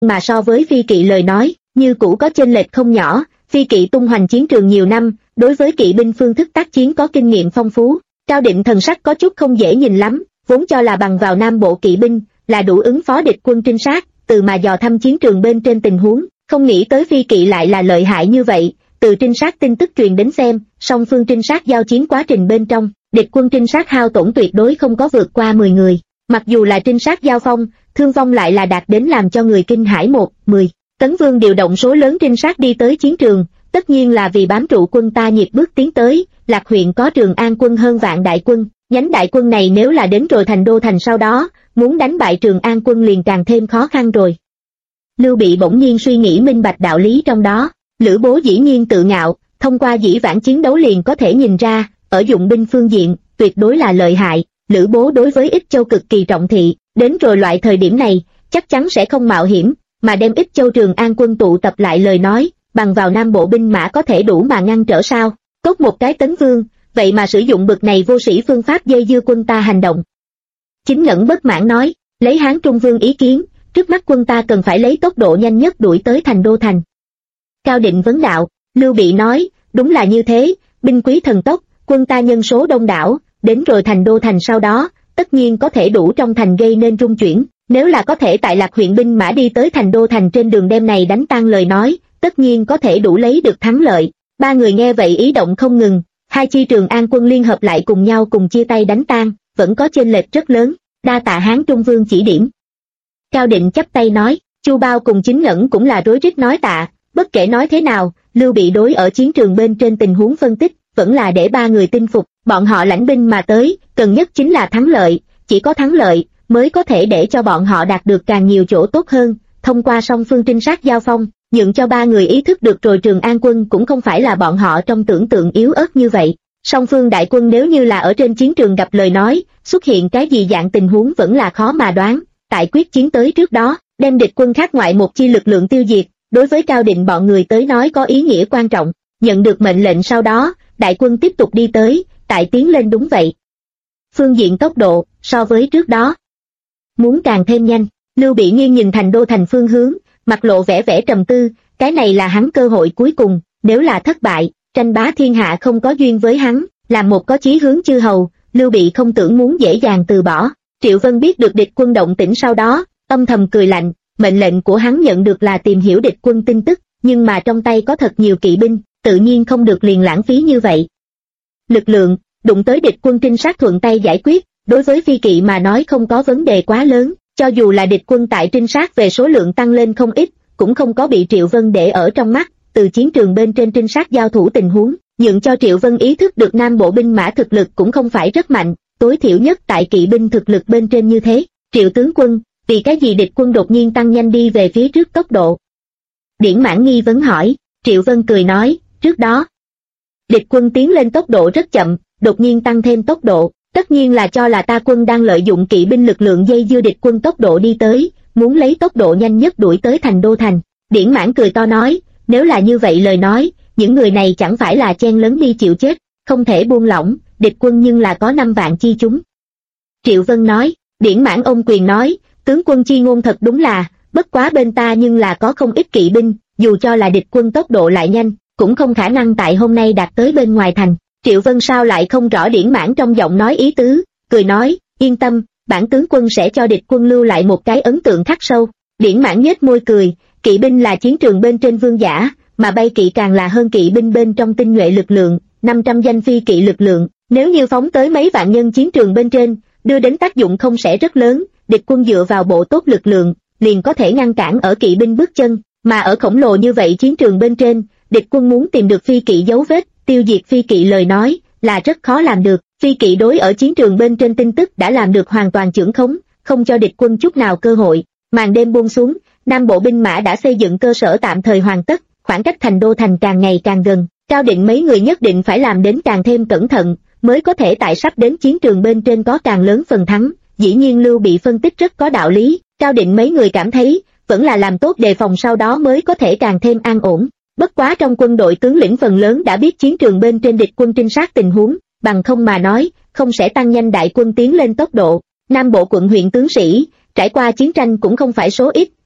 mà so với Phi Kỵ lời nói, như cũ có chênh lệch không nhỏ. Phi Kỵ tung hoành chiến trường nhiều năm, đối với kỵ binh phương thức tác chiến có kinh nghiệm phong phú. Cao Định thần sắc có chút không dễ nhìn lắm, vốn cho là bằng vào Nam Bộ kỵ binh là đủ ứng phó địch quân trinh sát, từ mà dò thăm chiến trường bên trên tình huống, không nghĩ tới Phi Kỵ lại là lợi hại như vậy. Từ trinh sát tin tức truyền đến xem, song phương trinh sát giao chiến quá trình bên trong, địch quân trinh sát hao tổn tuyệt đối không có vượt qua 10 người, mặc dù là trinh sát giao phong, thương vong lại là đạt đến làm cho người kinh hãi 10. Tấn Vương điều động số lớn trinh sát đi tới chiến trường, tất nhiên là vì bám trụ quân ta nhịp bước tiến tới. Lạc huyện có Trường An quân hơn vạn đại quân, nhánh đại quân này nếu là đến rồi thành đô thành sau đó, muốn đánh bại Trường An quân liền càng thêm khó khăn rồi. Lưu Bị bỗng nhiên suy nghĩ minh bạch đạo lý trong đó. Lữ Bố dĩ nhiên tự ngạo, thông qua dĩ vãng chiến đấu liền có thể nhìn ra, ở dụng binh phương diện, tuyệt đối là lợi hại. Lữ Bố đối với Ích Châu cực kỳ trọng thị, đến rồi loại thời điểm này, chắc chắn sẽ không mạo hiểm, mà đem Ích Châu Trường An quân tụ tập lại lời nói, bằng vào Nam Bộ binh mã có thể đủ mà ngăn trở sao? Cốt một cái Tấn Vương, vậy mà sử dụng bực này vô sĩ phương pháp dây dưa quân ta hành động. Chính Ngẩn bất mãn nói, lấy Hán Trung Vương ý kiến, trước mắt quân ta cần phải lấy tốc độ nhanh nhất đuổi tới thành đô thành. Cao Định vấn đạo, Lưu Bị nói, đúng là như thế, binh quý thần tốc, quân ta nhân số đông đảo, đến rồi thành đô thành sau đó, tất nhiên có thể đủ trong thành gây nên rung chuyển, nếu là có thể tại Lạc huyện binh mã đi tới thành đô thành trên đường đêm này đánh tan lời nói, tất nhiên có thể đủ lấy được thắng lợi. Ba người nghe vậy ý động không ngừng, hai chi Trường An quân liên hợp lại cùng nhau cùng chia tay đánh tan, vẫn có chênh lệch rất lớn, đa tạ Hán Trung Vương chỉ điểm. Cao Định chắp tay nói, Chu Bao cùng Chính Ngẩn cũng là rối rít nói tạ. Bất kể nói thế nào, Lưu Bị đối ở chiến trường bên trên tình huống phân tích, vẫn là để ba người tin phục, bọn họ lãnh binh mà tới, cần nhất chính là thắng lợi, chỉ có thắng lợi, mới có thể để cho bọn họ đạt được càng nhiều chỗ tốt hơn, thông qua song phương trinh sát giao phong, nhượng cho ba người ý thức được rồi Trường An quân cũng không phải là bọn họ trong tưởng tượng yếu ớt như vậy. Song phương đại quân nếu như là ở trên chiến trường gặp lời nói, xuất hiện cái gì dạng tình huống vẫn là khó mà đoán, tại quyết chiến tới trước đó, đem địch quân khác ngoại một chi lực lượng tiêu diệt. Đối với Cao Định bọn người tới nói có ý nghĩa quan trọng, nhận được mệnh lệnh sau đó, đại quân tiếp tục đi tới, tại tiến lên đúng vậy. Phương diện tốc độ, so với trước đó, muốn càng thêm nhanh, Lưu Bị nghiêng nhìn thành đô thành phương hướng, mặt lộ vẻ vẻ trầm tư, cái này là hắn cơ hội cuối cùng, nếu là thất bại, tranh bá thiên hạ không có duyên với hắn, làm một có chí hướng chư hầu, Lưu Bị không tưởng muốn dễ dàng từ bỏ. Triệu Vân biết được địch quân động tĩnh sau đó, âm thầm cười lạnh. Mệnh lệnh của hắn nhận được là tìm hiểu địch quân tin tức, nhưng mà trong tay có thật nhiều kỵ binh, tự nhiên không được liền lãng phí như vậy. Lực lượng, đụng tới địch quân trinh sát thuận tay giải quyết, đối với Phi Kỵ mà nói không có vấn đề quá lớn, cho dù là địch quân tại trinh sát về số lượng tăng lên không ít, cũng không có bị Triệu Vân để ở trong mắt, từ chiến trường bên trên trinh sát giao thủ tình huống, nhượng cho Triệu Vân ý thức được Nam Bộ binh mã thực lực cũng không phải rất mạnh, tối thiểu nhất tại kỵ binh thực lực bên trên như thế. Triệu tướng quân, vì cái gì địch quân đột nhiên tăng nhanh đi về phía trước tốc độ? Điển Mãn nghi vấn hỏi. Triệu Vân cười nói, trước đó, địch quân tiến lên tốc độ rất chậm, đột nhiên tăng thêm tốc độ, tất nhiên là cho là ta quân đang lợi dụng kỵ binh lực lượng dây dưa địch quân tốc độ đi tới, muốn lấy tốc độ nhanh nhất đuổi tới thành đô thành. Điển Mãn cười to nói, nếu là như vậy lời nói, những người này chẳng phải là chen lấn đi chịu chết, không thể buông lỏng, địch quân nhưng là có 5 vạn chi chúng. Triệu Vân nói. Điển Mãn ôm quyền nói, tướng quân chi ngôn thật đúng là, bất quá bên ta nhưng là có không ít kỵ binh, dù cho là địch quân tốc độ lại nhanh, cũng không khả năng tại hôm nay đạt tới bên ngoài thành. Triệu Vân sao lại không rõ Điển Mãn trong giọng nói ý tứ, cười nói, yên tâm, bản tướng quân sẽ cho địch quân lưu lại một cái ấn tượng khắc sâu. Điển Mãn nhếch môi cười, kỵ binh là chiến trường bên trên vương giả, mà bay kỵ càng là hơn kỵ binh bên trong tinh nhuệ lực lượng, 500 danh phi kỵ lực lượng, nếu như phóng tới mấy vạn nhân chiến trường bên trên, đưa đến tác dụng không sẽ rất lớn, địch quân dựa vào bộ tốt lực lượng, liền có thể ngăn cản ở kỵ binh bước chân, mà ở khổng lồ như vậy chiến trường bên trên, địch quân muốn tìm được phi kỵ dấu vết, tiêu diệt phi kỵ lời nói, là rất khó làm được. Phi kỵ đối ở chiến trường bên trên tin tức đã làm được hoàn toàn chưởng khống, không cho địch quân chút nào cơ hội. Màn đêm buông xuống, Nam Bộ binh mã đã xây dựng cơ sở tạm thời hoàn tất, khoảng cách thành đô thành càng ngày càng gần, Cao Định mấy người nhất định phải làm đến càng thêm cẩn thận, mới có thể tại sắp đến chiến trường bên trên có càng lớn phần thắng. Dĩ nhiên Lưu Bị phân tích rất có đạo lý, Cao Định mấy người cảm thấy, vẫn là làm tốt đề phòng sau đó mới có thể càng thêm an ổn. Bất quá trong quân đội tướng lĩnh phần lớn đã biết chiến trường bên trên địch quân trinh sát tình huống, bằng không mà nói, không sẽ tăng nhanh đại quân tiến lên tốc độ. Nam Bộ quận huyện tướng sĩ, trải qua chiến tranh cũng không phải số ít,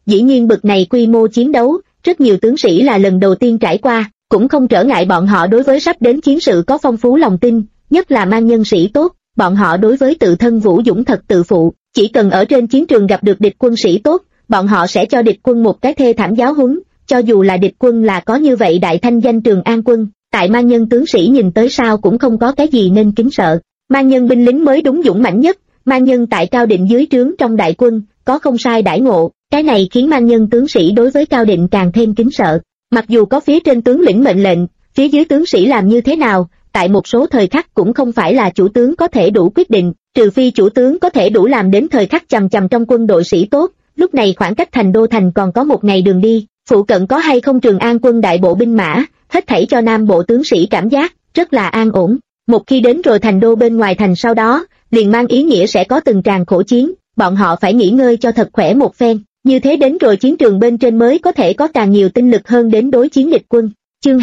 Dĩ nhiên bực này quy mô chiến đấu, rất nhiều tướng sĩ là lần đầu tiên trải qua, cũng không trở ngại bọn họ đối với sắp đến chiến sự có phong phú lòng tin, nhất là mang nhân sĩ tốt, bọn họ đối với tự thân vũ dũng thật tự phụ, chỉ cần ở trên chiến trường gặp được địch quân sĩ tốt, bọn họ sẽ cho địch quân một cái thê thảm giáo huấn, cho dù là địch quân là có như vậy đại thanh danh Trường An quân, tại mang nhân tướng sĩ nhìn tới sao cũng không có cái gì nên kính sợ. Mang nhân binh lính mới đúng dũng mãnh nhất, mang nhân tại Cao Định dưới trướng trong đại quân, có không sai đãi ngộ, cái này khiến mang nhân tướng sĩ đối với Cao Định càng thêm kính sợ. Mặc dù có phía trên tướng lĩnh mệnh lệnh, phía dưới tướng sĩ làm như thế nào, tại một số thời khắc cũng không phải là chủ tướng có thể đủ quyết định, trừ phi chủ tướng có thể đủ làm đến thời khắc chằm chằm trong quân đội sĩ tốt, lúc này khoảng cách thành đô thành còn có một ngày đường đi, phụ cận có hay không Trường An quân đại bộ binh mã, hết thảy cho nam bộ tướng sĩ cảm giác rất là an ổn. Một khi đến rồi thành đô bên ngoài thành sau đó, liền mang ý nghĩa sẽ có từng tràng khổ chiến, bọn họ phải nghỉ ngơi cho thật khỏe một phen, như thế đến rồi chiến trường bên trên mới có thể có càng nhiều tinh lực hơn đến đối chiến địch quân. Chương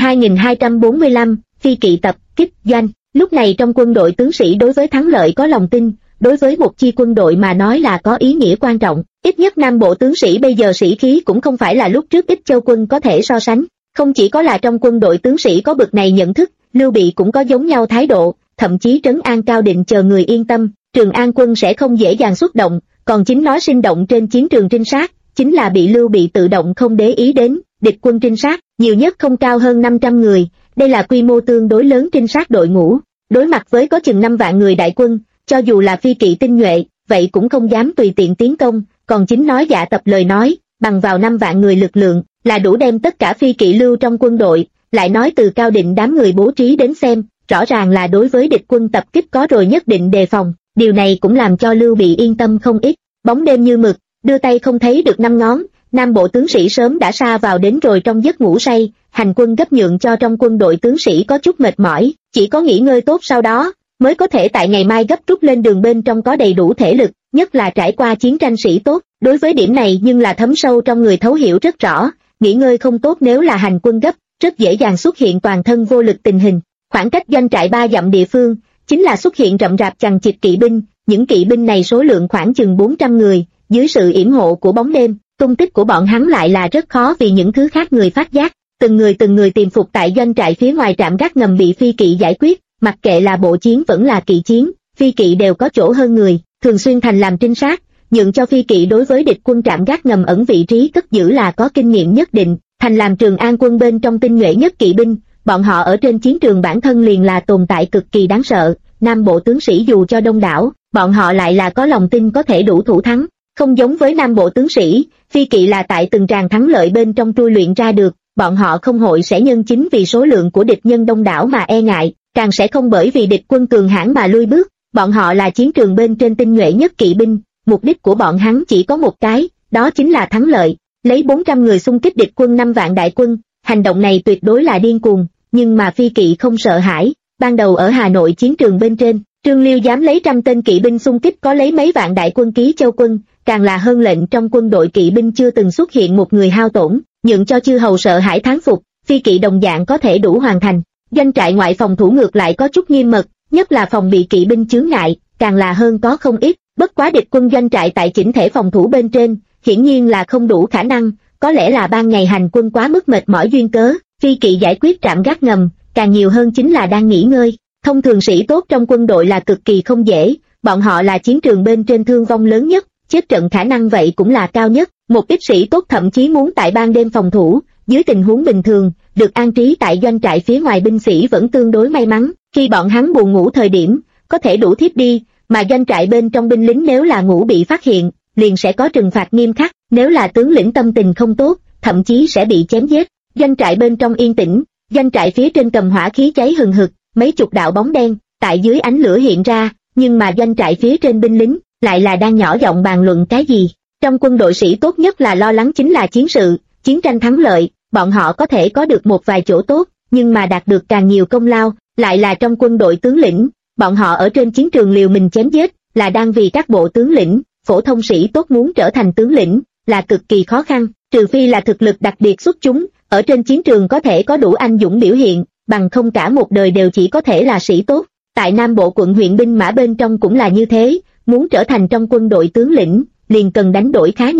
2245, Phi kỵ tập kích doanh. Lúc này trong quân đội tướng sĩ đối với thắng lợi có lòng tin, đối với một chi quân đội mà nói là có ý nghĩa quan trọng, ít nhất nam bộ tướng sĩ bây giờ sĩ khí cũng không phải là lúc trước Ích Châu quân có thể so sánh, không chỉ có là trong quân đội tướng sĩ có bực này nhận thức, Lưu Bị cũng có giống nhau thái độ, thậm chí trấn an Cao Định chờ người yên tâm, Trường An quân sẽ không dễ dàng xuất động, còn chính nói sinh động trên chiến trường trinh sát, chính là bị Lưu Bị tự động không để ý đến, địch quân trinh sát, nhiều nhất không cao hơn 500 người, đây là quy mô tương đối lớn trinh sát đội ngũ, đối mặt với có chừng 5 vạn người đại quân, cho dù là phi kỵ tinh nhuệ, vậy cũng không dám tùy tiện tiến công, còn chính nói dạ tập lời nói, bằng vào 5 vạn người lực lượng, là đủ đem tất cả phi kỵ lưu trong quân đội, lại nói từ Cao Định đám người bố trí đến xem, rõ ràng là đối với địch quân tập kích có rồi nhất định đề phòng, điều này cũng làm cho Lưu Bị yên tâm không ít. Bóng đêm như mực, đưa tay không thấy được 5 ngón, nam bộ tướng sĩ sớm đã sa vào đến rồi trong giấc ngủ say, hành quân gấp nhượng cho trong quân đội tướng sĩ có chút mệt mỏi, chỉ có nghỉ ngơi tốt sau đó, mới có thể tại ngày mai gấp rút lên đường bên trong có đầy đủ thể lực, nhất là trải qua chiến tranh sĩ tốt, đối với điểm này nhưng là thấm sâu trong người thấu hiểu rất rõ, nghỉ ngơi không tốt nếu là hành quân gấp, rất dễ dàng xuất hiện toàn thân vô lực tình hình. Khoảng cách doanh trại 3 dặm địa phương, chính là xuất hiện rậm rạp chằng chịt kỵ binh, những kỵ binh này số lượng khoảng chừng 400 người, dưới sự yểm hộ của bóng đêm, tung tích của bọn hắn lại là rất khó vì những thứ khác người phát giác, từng người tìm phục tại doanh trại phía ngoài trạm gác ngầm bị phi kỵ giải quyết, mặc kệ là bộ chiến vẫn là kỵ chiến, phi kỵ đều có chỗ hơn người, thường xuyên thành làm trinh sát, nhượng cho phi kỵ đối với địch quân trạm gác ngầm ẩn vị trí cất giữ là có kinh nghiệm nhất định, thành làm Trường An quân bên trong tinh nhuệ nhất kỵ binh, bọn họ ở trên chiến trường bản thân liền là tồn tại cực kỳ đáng sợ, nam bộ tướng sĩ dù cho đông đảo, bọn họ lại là có lòng tin có thể đủ thủ thắng, không giống với nam bộ tướng sĩ, phi kỵ là tại từng tràng thắng lợi bên trong trui luyện ra được, bọn họ không hội sẽ nhân chính vì số lượng của địch nhân đông đảo mà e ngại, càng sẽ không bởi vì địch quân cường hãn mà lui bước, bọn họ là chiến trường bên trên tinh nhuệ nhất kỵ binh, mục đích của bọn hắn chỉ có một cái, đó chính là thắng lợi, lấy 400 người xung kích địch quân 5 vạn đại quân, hành động này tuyệt đối là điên cuồng, nhưng mà phi kỵ không sợ hãi, ban đầu ở Hà Nội chiến trường bên trên, Trương Liêu dám lấy 100 tên kỵ binh xung kích có lấy mấy vạn đại quân Ký Châu quân, càng là hơn lệnh trong quân đội kỵ binh chưa từng xuất hiện một người hao tổn, nhượng cho chư hầu sợ hãi thán phục, phi kỵ đồng dạng có thể đủ hoàn thành. Doanh trại ngoại phòng thủ ngược lại có chút nghiêm mật, nhất là phòng bị kỵ binh chướng ngại, càng là hơn có không ít, bất quá địch quân doanh trại tại chỉnh thể phòng thủ bên trên, hiển nhiên là không đủ khả năng, có lẽ là ban ngày hành quân quá mức mệt mỏi duyên cớ, phi kỵ giải quyết trạm gác ngầm, càng nhiều hơn chính là đang nghỉ ngơi. Thông thường sĩ tốt trong quân đội là cực kỳ không dễ, bọn họ là chiến trường bên trên thương vong lớn nhất, chết trận khả năng vậy cũng là cao nhất, một ít sĩ tốt thậm chí muốn tại ban đêm phòng thủ, dưới tình huống bình thường, được an trí tại doanh trại phía ngoài binh sĩ vẫn tương đối may mắn, khi bọn hắn buồn ngủ thời điểm, có thể đủ thiếp đi, mà doanh trại bên trong binh lính nếu là ngủ bị phát hiện, liền sẽ có trừng phạt nghiêm khắc, nếu là tướng lĩnh tâm tình không tốt, thậm chí sẽ bị chém giết. Doanh trại bên trong yên tĩnh, doanh trại phía trên cầm hỏa khí cháy hừng hực, mấy chục đạo bóng đen, tại dưới ánh lửa hiện ra, nhưng mà doanh trại phía trên binh lính, lại là đang nhỏ giọng bàn luận cái gì. Trong quân đội sĩ tốt nhất là lo lắng chính là chiến sự, chiến tranh thắng lợi, bọn họ có thể có được một vài chỗ tốt, nhưng mà đạt được càng nhiều công lao, lại là trong quân đội tướng lĩnh, bọn họ ở trên chiến trường liều mình chém giết, là đang vì các bộ tướng lĩnh, phổ thông sĩ tốt muốn trở thành tướng lĩnh, là cực kỳ khó khăn, trừ phi là thực lực đặc biệt xuất chúng, ở trên chiến trường có thể có đủ anh dũng biểu hiện, bằng không cả một đời đều chỉ có thể là sĩ tốt. Tại Nam Bộ quận huyện binh mã bên trong cũng là như thế, muốn trở thành trong quân đội tướng lĩnh, liền cần đánh đổi khá nhiều,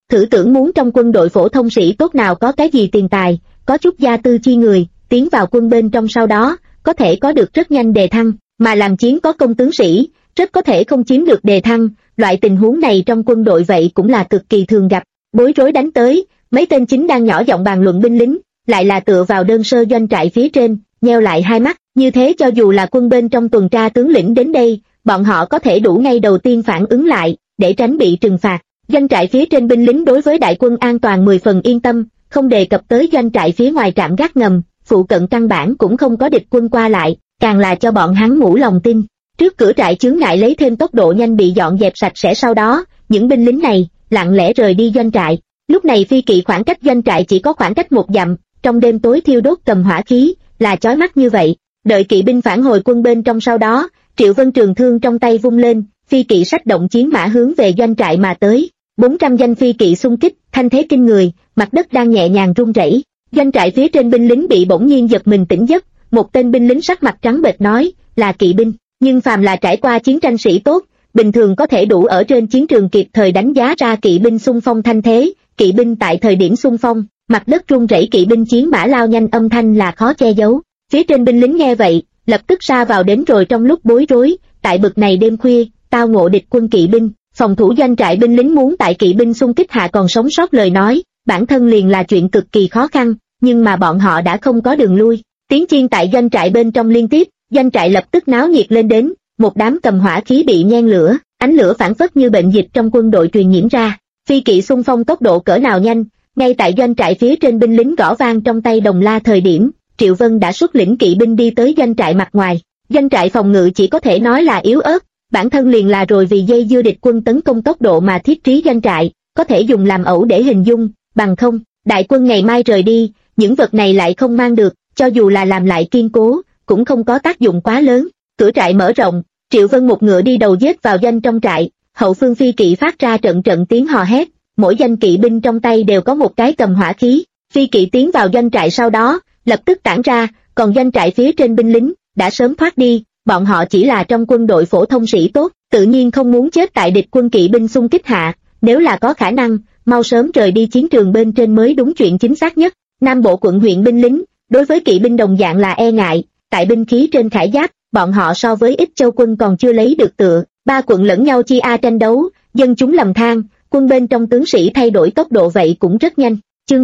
Thử tưởng muốn trong quân đội phổ thông sĩ tốt nào có cái gì tiền tài, có chút gia tư chi người, tiến vào quân bên trong sau đó, có thể có được rất nhanh đề thăng, mà làm chiến có công tướng sĩ, rất có thể không chiếm được đề thăng, loại tình huống này trong quân đội vậy cũng là cực kỳ thường gặp. Bối rối đánh tới, mấy tên chính đang nhỏ giọng bàn luận binh lính, lại là tựa vào đơn sơ doanh trại phía trên, nheo lại hai mắt, như thế cho dù là quân bên trong tuần tra tướng lĩnh đến đây, bọn họ có thể đủ ngay đầu tiên phản ứng lại, để tránh bị trừng phạt. Doanh trại phía trên binh lính đối với đại quân an toàn 10 phần yên tâm, không đề cập tới doanh trại phía ngoài trạm gác ngầm, phụ cận căn bản cũng không có địch quân qua lại, càng là cho bọn hắn ngủ lòng tin. Trước cửa trại chướng ngại lấy thêm tốc độ nhanh bị dọn dẹp sạch sẽ, sau đó, những binh lính này lặng lẽ rời đi doanh trại. Lúc này phi kỵ khoảng cách doanh trại chỉ có khoảng cách 1 dặm, trong đêm tối thiêu đốt cầm hỏa khí, là chói mắt như vậy. Đợi kỵ binh phản hồi quân bên trong sau đó, Triệu Vân trường thương trong tay vung lên, phi kỵ sách động chiến mã hướng về doanh trại mà tới. 400 danh phi kỵ xung kích, thanh thế kinh người, mặt đất đang nhẹ nhàng rung rẩy. Doanh trại phía trên binh lính bị bỗng nhiên giật mình tỉnh giấc, một tên binh lính sắc mặt trắng bệch nói, là kỵ binh, nhưng phàm là trải qua chiến tranh sĩ tốt, bình thường có thể đủ ở trên chiến trường kịp thời đánh giá ra kỵ binh xung phong thanh thế. Kỵ binh tại thời điểm xung phong, mặt đất rung rẩy, kỵ binh chiến mã lao nhanh âm thanh là khó che giấu. Phía trên binh lính nghe vậy, lập tức sa vào đến rồi trong lúc bối rối, tại bực này đêm khuya, tao ngộ địch quân kỵ binh, phòng thủ doanh trại binh lính muốn tại kỵ binh xung kích hạ còn sống sót lời nói, bản thân liền là chuyện cực kỳ khó khăn, nhưng mà bọn họ đã không có đường lui. Tiếng chiên tại doanh trại bên trong liên tiếp, doanh trại lập tức náo nhiệt lên đến, một đám cầm hỏa khí bị nhen lửa, ánh lửa phản phất như bệnh dịch trong quân đội truyền nhiễm ra. Phi kỵ xung phong tốc độ cỡ nào nhanh, ngay tại doanh trại phía trên binh lính gõ vang trong tay đồng la thời điểm, Triệu Vân đã xuất lĩnh kỵ binh đi tới doanh trại mặt ngoài. Doanh trại phòng ngự chỉ có thể nói là yếu ớt, bản thân liền là rồi vì dây dưa địch quân tấn công tốc độ mà thiết trí doanh trại, có thể dùng làm ẩu để hình dung, bằng không, đại quân ngày mai rời đi, những vật này lại không mang được, cho dù là làm lại kiên cố, cũng không có tác dụng quá lớn. Cửa trại mở rộng, Triệu Vân một ngựa đi đầu giết vào doanh trong trại, hậu phương phi kỵ phát ra trận trận tiếng hò hét, mỗi danh kỵ binh trong tay đều có một cái cầm hỏa khí. Phi kỵ tiến vào doanh trại sau đó, lập tức tản ra, còn doanh trại phía trên binh lính đã sớm thoát đi, bọn họ chỉ là trong quân đội phổ thông sĩ tốt, tự nhiên không muốn chết tại địch quân kỵ binh xung kích hạ, nếu là có khả năng, mau sớm rời đi chiến trường bên trên mới đúng chuyện chính xác nhất. Nam bộ quận huyện binh lính, đối với kỵ binh đồng dạng là e ngại, tại binh khí trên khải giáp, bọn họ so với ít châu quân còn chưa lấy được tựa, ba quận lẫn nhau chia a tranh đấu, dân chúng lầm than, quân bên trong tướng sĩ thay đổi tốc độ vậy cũng rất nhanh. Chương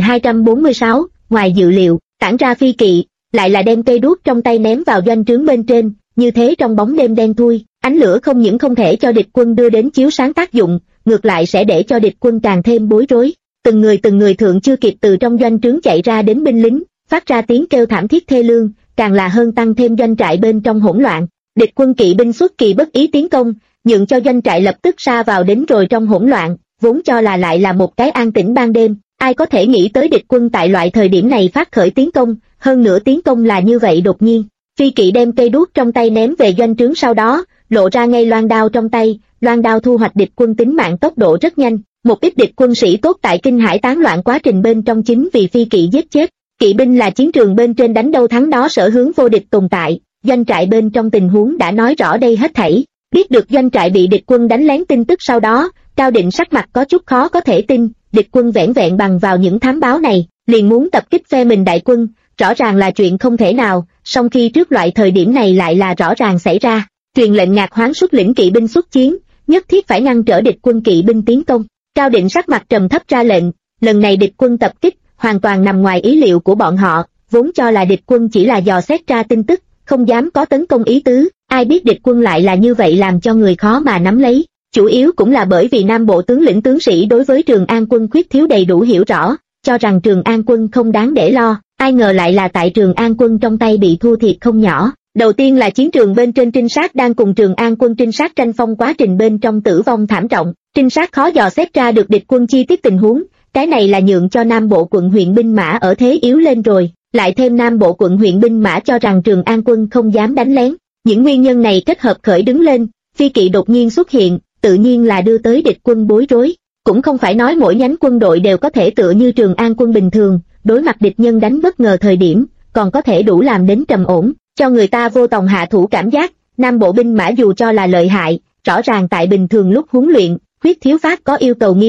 2246, ngoài dự liệu, tản ra phi kỵ, lại là đem cây đuốc trong tay ném vào doanh trướng bên trên, như thế trong bóng đêm đen thui, ánh lửa không những không thể cho địch quân đưa đến chiếu sáng tác dụng, ngược lại sẽ để cho địch quân càng thêm bối rối. Từng người thượng chưa kịp từ trong doanh trướng chạy ra đến binh lính, phát ra tiếng kêu thảm thiết thê lương, càng là hơn tăng thêm doanh trại bên trong hỗn loạn. Địch quân kỵ binh xuất kỳ bất ý tiến công, nhượng cho doanh trại lập tức sa vào đến rồi trong hỗn loạn, vốn cho là lại là một cái an tĩnh ban đêm, ai có thể nghĩ tới địch quân tại loại thời điểm này phát khởi tiến công, hơn nữa tiến công là như vậy đột nhiên. Phi kỵ đem cây đuốc trong tay ném về doanh trướng sau đó, lộ ra ngay loan đao trong tay, loan đao thu hoạch địch quân tính mạng tốc độ rất nhanh, một ít địch quân sĩ tốt tại kinh hải tán loạn quá trình bên trong chính vì phi kỵ giết chết. Kỵ binh là chiến trường bên trên đánh đâu thắng đó sở hướng vô địch tồn tại, doanh trại bên trong tình huống đã nói rõ đây hết thảy. Biết được doanh trại bị địch quân đánh lén tin tức sau đó, Cao Định sắc mặt có chút khó có thể tin, địch quân vẻn vẹn bằng vào những thám báo này, liền muốn tập kích phe mình đại quân, rõ ràng là chuyện không thể nào, song khi trước loại thời điểm này lại là rõ ràng xảy ra. Truyền lệnh Ngạc Hoáng xuất lĩnh kỵ binh xuất chiến, nhất thiết phải ngăn trở địch quân kỵ binh tiến công. Cao Định sắc mặt trầm thấp ra lệnh, lần này địch quân tập kích, hoàn toàn nằm ngoài ý liệu của bọn họ, vốn cho là địch quân chỉ là dò xét ra tin tức, không dám có tấn công ý tứ, ai biết địch quân lại là như vậy làm cho người khó mà nắm lấy. Chủ yếu cũng là bởi vì Nam Bộ tướng lĩnh tướng sĩ đối với Trường An quân khuyết thiếu đầy đủ hiểu rõ, cho rằng Trường An quân không đáng để lo, ai ngờ lại là tại Trường An quân trong tay bị thua thiệt không nhỏ. Đầu tiên là chiến trường bên trên trinh sát đang cùng Trường An quân trinh sát tranh phong quá trình bên trong tử vong thảm trọng, trinh sát khó dò xét ra được địch quân chi tiết tình huống, cái này là nhượng cho Nam Bộ quận huyện binh mã ở thế yếu lên rồi, lại thêm Nam Bộ quận huyện binh mã cho rằng Trường An quân không dám đánh lén, những nguyên nhân này kết hợp khởi đứng lên, phi kỵ đột nhiên xuất hiện, tự nhiên là đưa tới địch quân bối rối, cũng không phải nói mỗi nhánh quân đội đều có thể tựa như Trường An quân bình thường, đối mặt địch nhân đánh bất ngờ thời điểm, còn có thể đủ làm đến trầm ổn, cho người ta vô tòng hạ thủ cảm giác. Nam Bộ binh mã dù cho là lợi hại, rõ ràng tại bình thường lúc huấn luyện, khuyết thiếu phát có yêu cầu nghiêm khắc,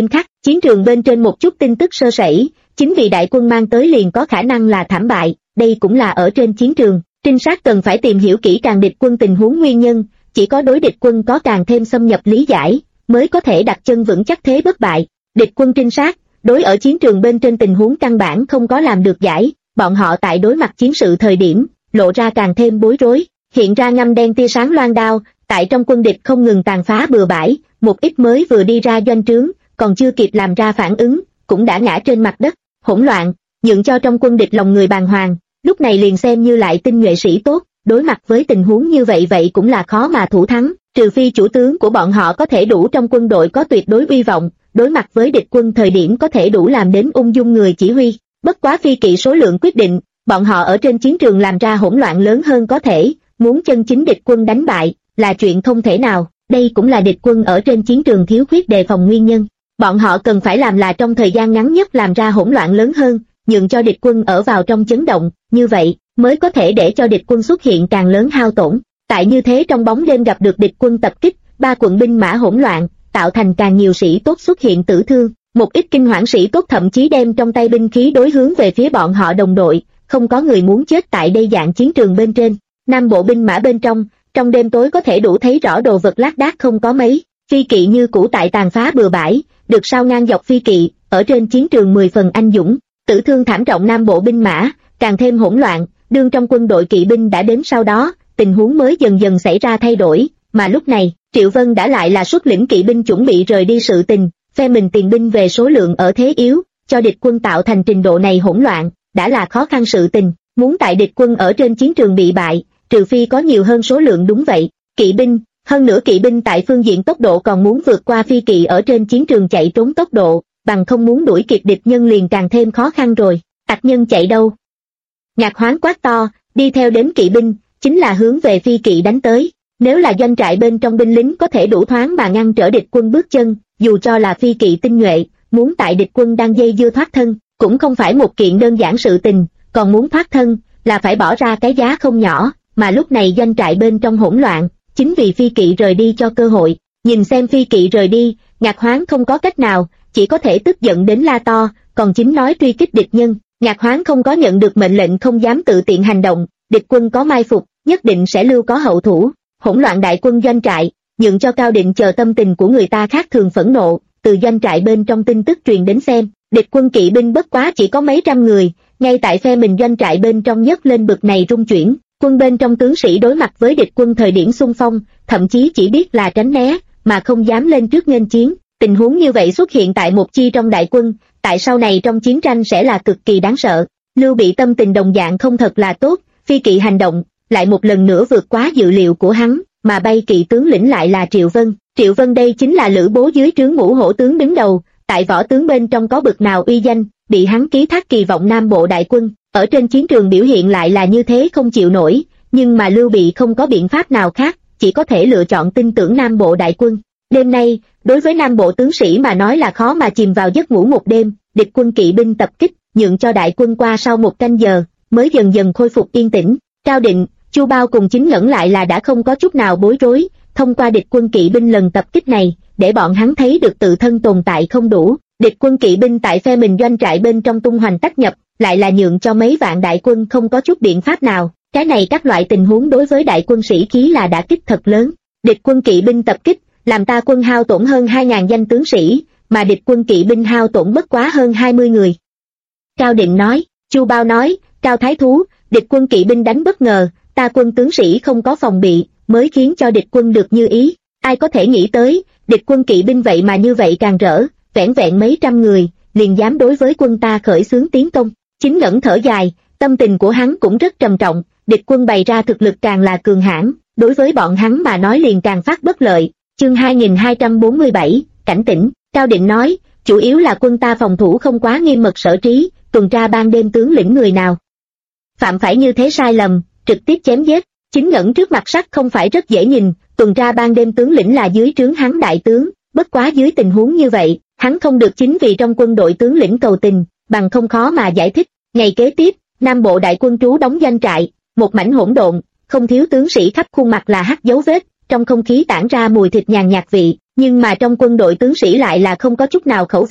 Chiến trường bên trên một chút tin tức sơ sẩy, chính vì đại quân mang tới liền có khả năng là thảm bại, đây cũng là ở trên chiến trường. Trinh sát cần phải tìm hiểu kỹ càng địch quân tình huống nguyên nhân, chỉ có đối địch quân có càng thêm xâm nhập lý giải, mới có thể đặt chân vững chắc thế bất bại. Địch quân trinh sát, đối ở chiến trường bên trên tình huống căn bản không có làm được giải, bọn họ tại đối mặt chiến sự thời điểm, lộ ra càng thêm bối rối, hiện ra ngăm đen tia sáng loan đao, tại trong quân địch không ngừng tàn phá bừa bãi, một ít mới vừa đi ra doanh trướng, còn chưa kịp làm ra phản ứng, cũng đã ngã trên mặt đất, hỗn loạn, nhượng cho trong quân địch lòng người bàng hoàng. Lúc này liền xem như lại tinh nhuệ sĩ tốt, đối mặt với tình huống như vậy cũng là khó mà thủ thắng, trừ phi chủ tướng của bọn họ có thể đủ trong quân đội có tuyệt đối uy vọng, đối mặt với địch quân thời điểm có thể đủ làm đến ung dung người chỉ huy. Bất quá phi kỵ số lượng quyết định, bọn họ ở trên chiến trường làm ra hỗn loạn lớn hơn có thể, muốn chân chính địch quân đánh bại, là chuyện không thể nào, đây cũng là địch quân ở trên chiến trường thiếu khuyết đề phòng nguyên nhân. Bọn họ cần phải làm là trong thời gian ngắn nhất làm ra hỗn loạn lớn hơn, nhượng cho địch quân ở vào trong chấn động, như vậy mới có thể để cho địch quân xuất hiện càng lớn hao tổn. Tại như thế trong bóng đêm gặp được địch quân tập kích, ba quận binh mã hỗn loạn, tạo thành càng nhiều sĩ tốt xuất hiện tử thương, một ít kinh hoảng sĩ tốt thậm chí đem trong tay binh khí đối hướng về phía bọn họ đồng đội, không có người muốn chết tại đây dạng chiến trường bên trên. Nam bộ binh mã bên trong đêm tối có thể đủ thấy rõ đồ vật lác đác không có mấy, phi kỵ như cũ tại tàn phá bừa bãi, được sao ngang dọc phi kỵ, ở trên chiến trường 10 phần anh dũng, tử thương thảm trọng Nam bộ binh mã, càng thêm hỗn loạn, đương trong quân đội kỵ binh đã đến sau đó, tình huống mới dần dần xảy ra thay đổi, mà lúc này, Triệu Vân đã lại là xuất lĩnh kỵ binh chuẩn bị rời đi sự tình, phe mình tiền binh về số lượng ở thế yếu, cho địch quân tạo thành trình độ này hỗn loạn, đã là khó khăn sự tình, muốn tại địch quân ở trên chiến trường bị bại, trừ phi có nhiều hơn số lượng đúng vậy, kỵ binh, hơn nữa kỵ binh tại phương diện tốc độ còn muốn vượt qua phi kỵ ở trên chiến trường chạy trốn tốc độ, bằng không muốn đuổi kịp địch nhân liền càng thêm khó khăn rồi, tặc nhân chạy đâu? Ngạc Hoáng quát to, đi theo đến kỵ binh, chính là hướng về phi kỵ đánh tới, nếu là doanh trại bên trong binh lính có thể đủ thoáng mà ngăn trở địch quân bước chân, dù cho là phi kỵ tinh nhuệ, muốn tại địch quân đang dây dưa thoát thân, cũng không phải một kiện đơn giản sự tình, còn muốn thoát thân, là phải bỏ ra cái giá không nhỏ, mà lúc này doanh trại bên trong hỗn loạn, chính vì phi kỵ rời đi cho cơ hội, nhìn xem phi kỵ rời đi, Ngạc Hoáng không có cách nào, chỉ có thể tức giận đến la to, còn chính nói truy kích địch nhân, Ngạc Hoáng không có nhận được mệnh lệnh không dám tự tiện hành động, địch quân có mai phục, nhất định sẽ lưu có hậu thủ, hỗn loạn đại quân doanh trại, nhượng cho Cao Định chờ tâm tình của người ta khác thường phẫn nộ, từ doanh trại bên trong tin tức truyền đến xem, địch quân kỵ binh bất quá chỉ có mấy trăm người, ngay tại phe mình doanh trại bên trong nhấc lên bực này rung chuyển, quân bên trong tướng sĩ đối mặt với địch quân thời điểm xung phong, thậm chí chỉ biết là tránh né, mà không dám lên trước nghênh chiến, tình huống như vậy xuất hiện tại một chi trong đại quân, tại sau này trong chiến tranh sẽ là cực kỳ đáng sợ. Lưu Bị tâm tình đồng dạng không thật là tốt, phi kỵ hành động, lại một lần nữa vượt quá dự liệu của hắn, mà bay kỵ tướng lĩnh lại là Triệu Vân. Triệu Vân đây chính là Lữ Bố dưới trướng Ngũ Hổ tướng đứng đầu, tại võ tướng bên trong có bực nào uy danh, bị hắn ký thác kỳ vọng Nam bộ đại quân, ở trên chiến trường biểu hiện lại là như thế không chịu nổi, nhưng mà Lưu Bị không có biện pháp nào khác, chỉ có thể lựa chọn tin tưởng Nam bộ đại quân. Đêm nay, đối với Nam bộ tướng sĩ mà nói là khó mà chìm vào giấc ngủ một đêm, địch quân kỵ binh tập kích, nhượng cho đại quân qua sau một canh giờ, mới dần dần khôi phục yên tĩnh. Cao Định, Chu Bao cùng Chính Ngẩn lại là đã không có chút nào bối rối, thông qua địch quân kỵ binh lần tập kích này, để bọn hắn thấy được tự thân tồn tại không đủ, địch quân kỵ binh tại phe mình doanh trại bên trong tung hoành tách nhập, lại là nhượng cho mấy vạn đại quân không có chút biện pháp nào, cái này các loại tình huống đối với đại quân sĩ khí là đả kích thật lớn. Địch quân kỵ binh tập kích, làm ta quân hao tổn hơn 2.000 danh tướng sĩ, mà địch quân kỵ binh hao tổn bất quá hơn 20 người. Cao Định nói, Chu Bao nói, Cao Thái Thú, địch quân kỵ binh đánh bất ngờ, ta quân tướng sĩ không có phòng bị, mới khiến cho địch quân được như ý. Ai có thể nghĩ tới, địch quân kỵ binh vậy mà như vậy càng rỡ, vẻn vẹn mấy trăm người, liền dám đối với quân ta khởi xướng tiến công. Chính Ngẩn thở dài, tâm tình của hắn cũng rất trầm trọng, địch quân bày ra thực lực càng là cường hãn, đối với bọn hắn mà nói liền càng phát bất lợi. Chương 2247, cảnh tỉnh, Cao Định nói, chủ yếu là quân ta phòng thủ không quá nghiêm mật sở trí, tuần tra ban đêm tướng lĩnh người nào phạm phải như thế sai lầm, trực tiếp chém giết. Chính Ngẩn trước mặt sắc không phải rất dễ nhìn, tuần tra ban đêm tướng lĩnh là dưới trướng hắn đại tướng, bất quá dưới tình huống như vậy, hắn không được chính vì trong quân đội tướng lĩnh cầu tình, bằng không khó mà giải thích. Ngày kế tiếp, Nam bộ đại quân trú đóng doanh trại, một mảnh hỗn độn, không thiếu tướng sĩ khắp khuôn mặt là hắc dấu vết, trong không khí tản ra mùi thịt nhàn nhạt vị, nhưng mà trong quân đội tướng sĩ lại là không có chút nào khẩu vị,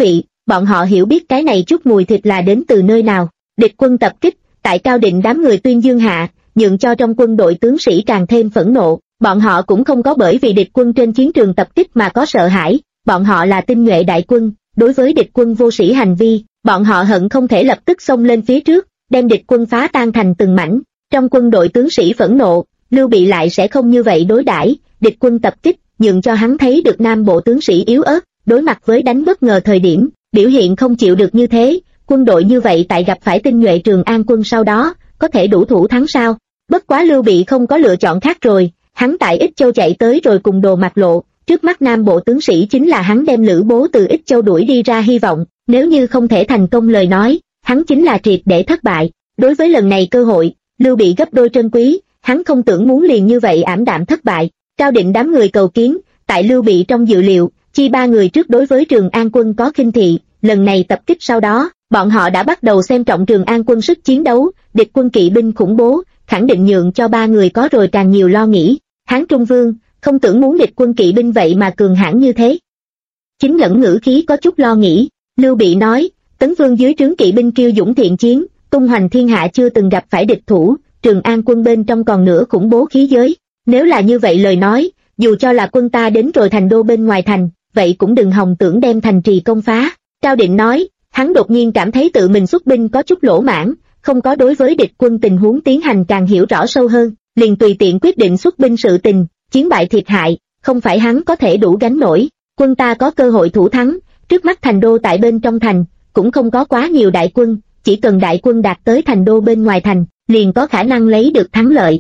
bọn họ hiểu biết cái này chút mùi thịt là đến từ nơi nào. Địch quân tập kích, tại Cao Định đám người tuyên dương hạ, nhượng cho trong quân đội tướng sĩ càng thêm phẫn nộ, bọn họ cũng không có bởi vì địch quân trên chiến trường tập kích mà có sợ hãi, bọn họ là tinh nhuệ đại quân, đối với địch quân vô sĩ hành vi, bọn họ hận không thể lập tức xông lên phía trước, đem địch quân phá tan thành từng mảnh. Trong quân đội tướng sĩ phẫn nộ, Lưu Bị lại sẽ không như vậy đối đãi, địch quân tập kích, nhượng cho hắn thấy được Nam Bộ tướng sĩ yếu ớt, đối mặt với đánh bất ngờ thời điểm, biểu hiện không chịu được như thế, quân đội như vậy tại gặp phải tinh nhuệ Trường An quân sau đó, có thể đủ thủ thắng sao? Bất quá Lưu Bị không có lựa chọn khác rồi, hắn tại Ích Châu chạy tới rồi cùng Đồ Mạc Lộ, trước mắt Nam Bộ tướng sĩ chính là hắn đem Lữ Bố từ Ích Châu đuổi đi ra hy vọng, nếu như không thể thành công lời nói, hắn chính là triệt để thất bại. Đối với lần này cơ hội, Lưu Bị gấp đôi trân quý, hắn không tưởng muốn liền như vậy ảm đạm thất bại. Cao Định đám người cầu kiến, tại Lưu Bị trong dự liệu, chi ba người trước đối với Trường An quân có khinh thị, lần này tập kích sau đó, bọn họ đã bắt đầu xem trọng Trường An quân sức chiến đấu, địch quân kỵ binh khủng bố, khẳng định nhượng cho ba người có rồi càng nhiều lo nghĩ. Hán Trung Vương, không tưởng muốn địch quân kỵ binh vậy mà cường hãn như thế. Chính Lẫn ngữ khí có chút lo nghĩ, Lưu Bị nói, Tấn Vương dưới trướng kỵ binh kiêu dũng thiện chiến, tung hoành thiên hạ chưa từng gặp phải địch thủ, Trường An quân bên trong còn nữa khủng bố khí giới. Nếu là như vậy lời nói, dù cho là quân ta đến rồi thành đô bên ngoài thành, vậy cũng đừng hòng tưởng đem thành trì công phá. Cao Định nói, hắn đột nhiên cảm thấy tự mình xuất binh có chút lỗ mãn, không có đối với địch quân tình huống tiến hành càng hiểu rõ sâu hơn, liền tùy tiện quyết định xuất binh sự tình, chiến bại thiệt hại, không phải hắn có thể đủ gánh nổi. Quân ta có cơ hội thủ thắng, trước mắt thành đô tại bên trong thành, cũng không có quá nhiều đại quân, chỉ cần đại quân đạt tới thành đô bên ngoài thành, liền có khả năng lấy được thắng lợi.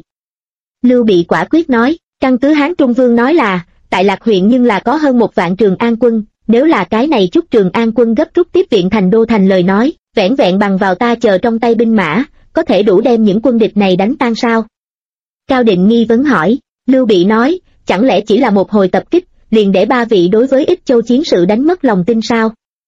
Lưu Bị quả quyết nói, căn cứ Hán Trung Vương nói là, tại Lạc huyện nhưng là có hơn 1 vạn Trường An quân, nếu là cái này chút Trường An quân gấp rút tiếp viện thành đô thành lời nói, vẻn vẹn bằng vào ta chờ trong tay binh mã, có thể đủ đem những quân địch này đánh tan sao? Cao Định nghi vấn hỏi, Lưu Bị nói, chẳng lẽ chỉ là một hồi tập kích, liền để ba vị đối với Ích Châu chiến sự đánh mất lòng tin sao?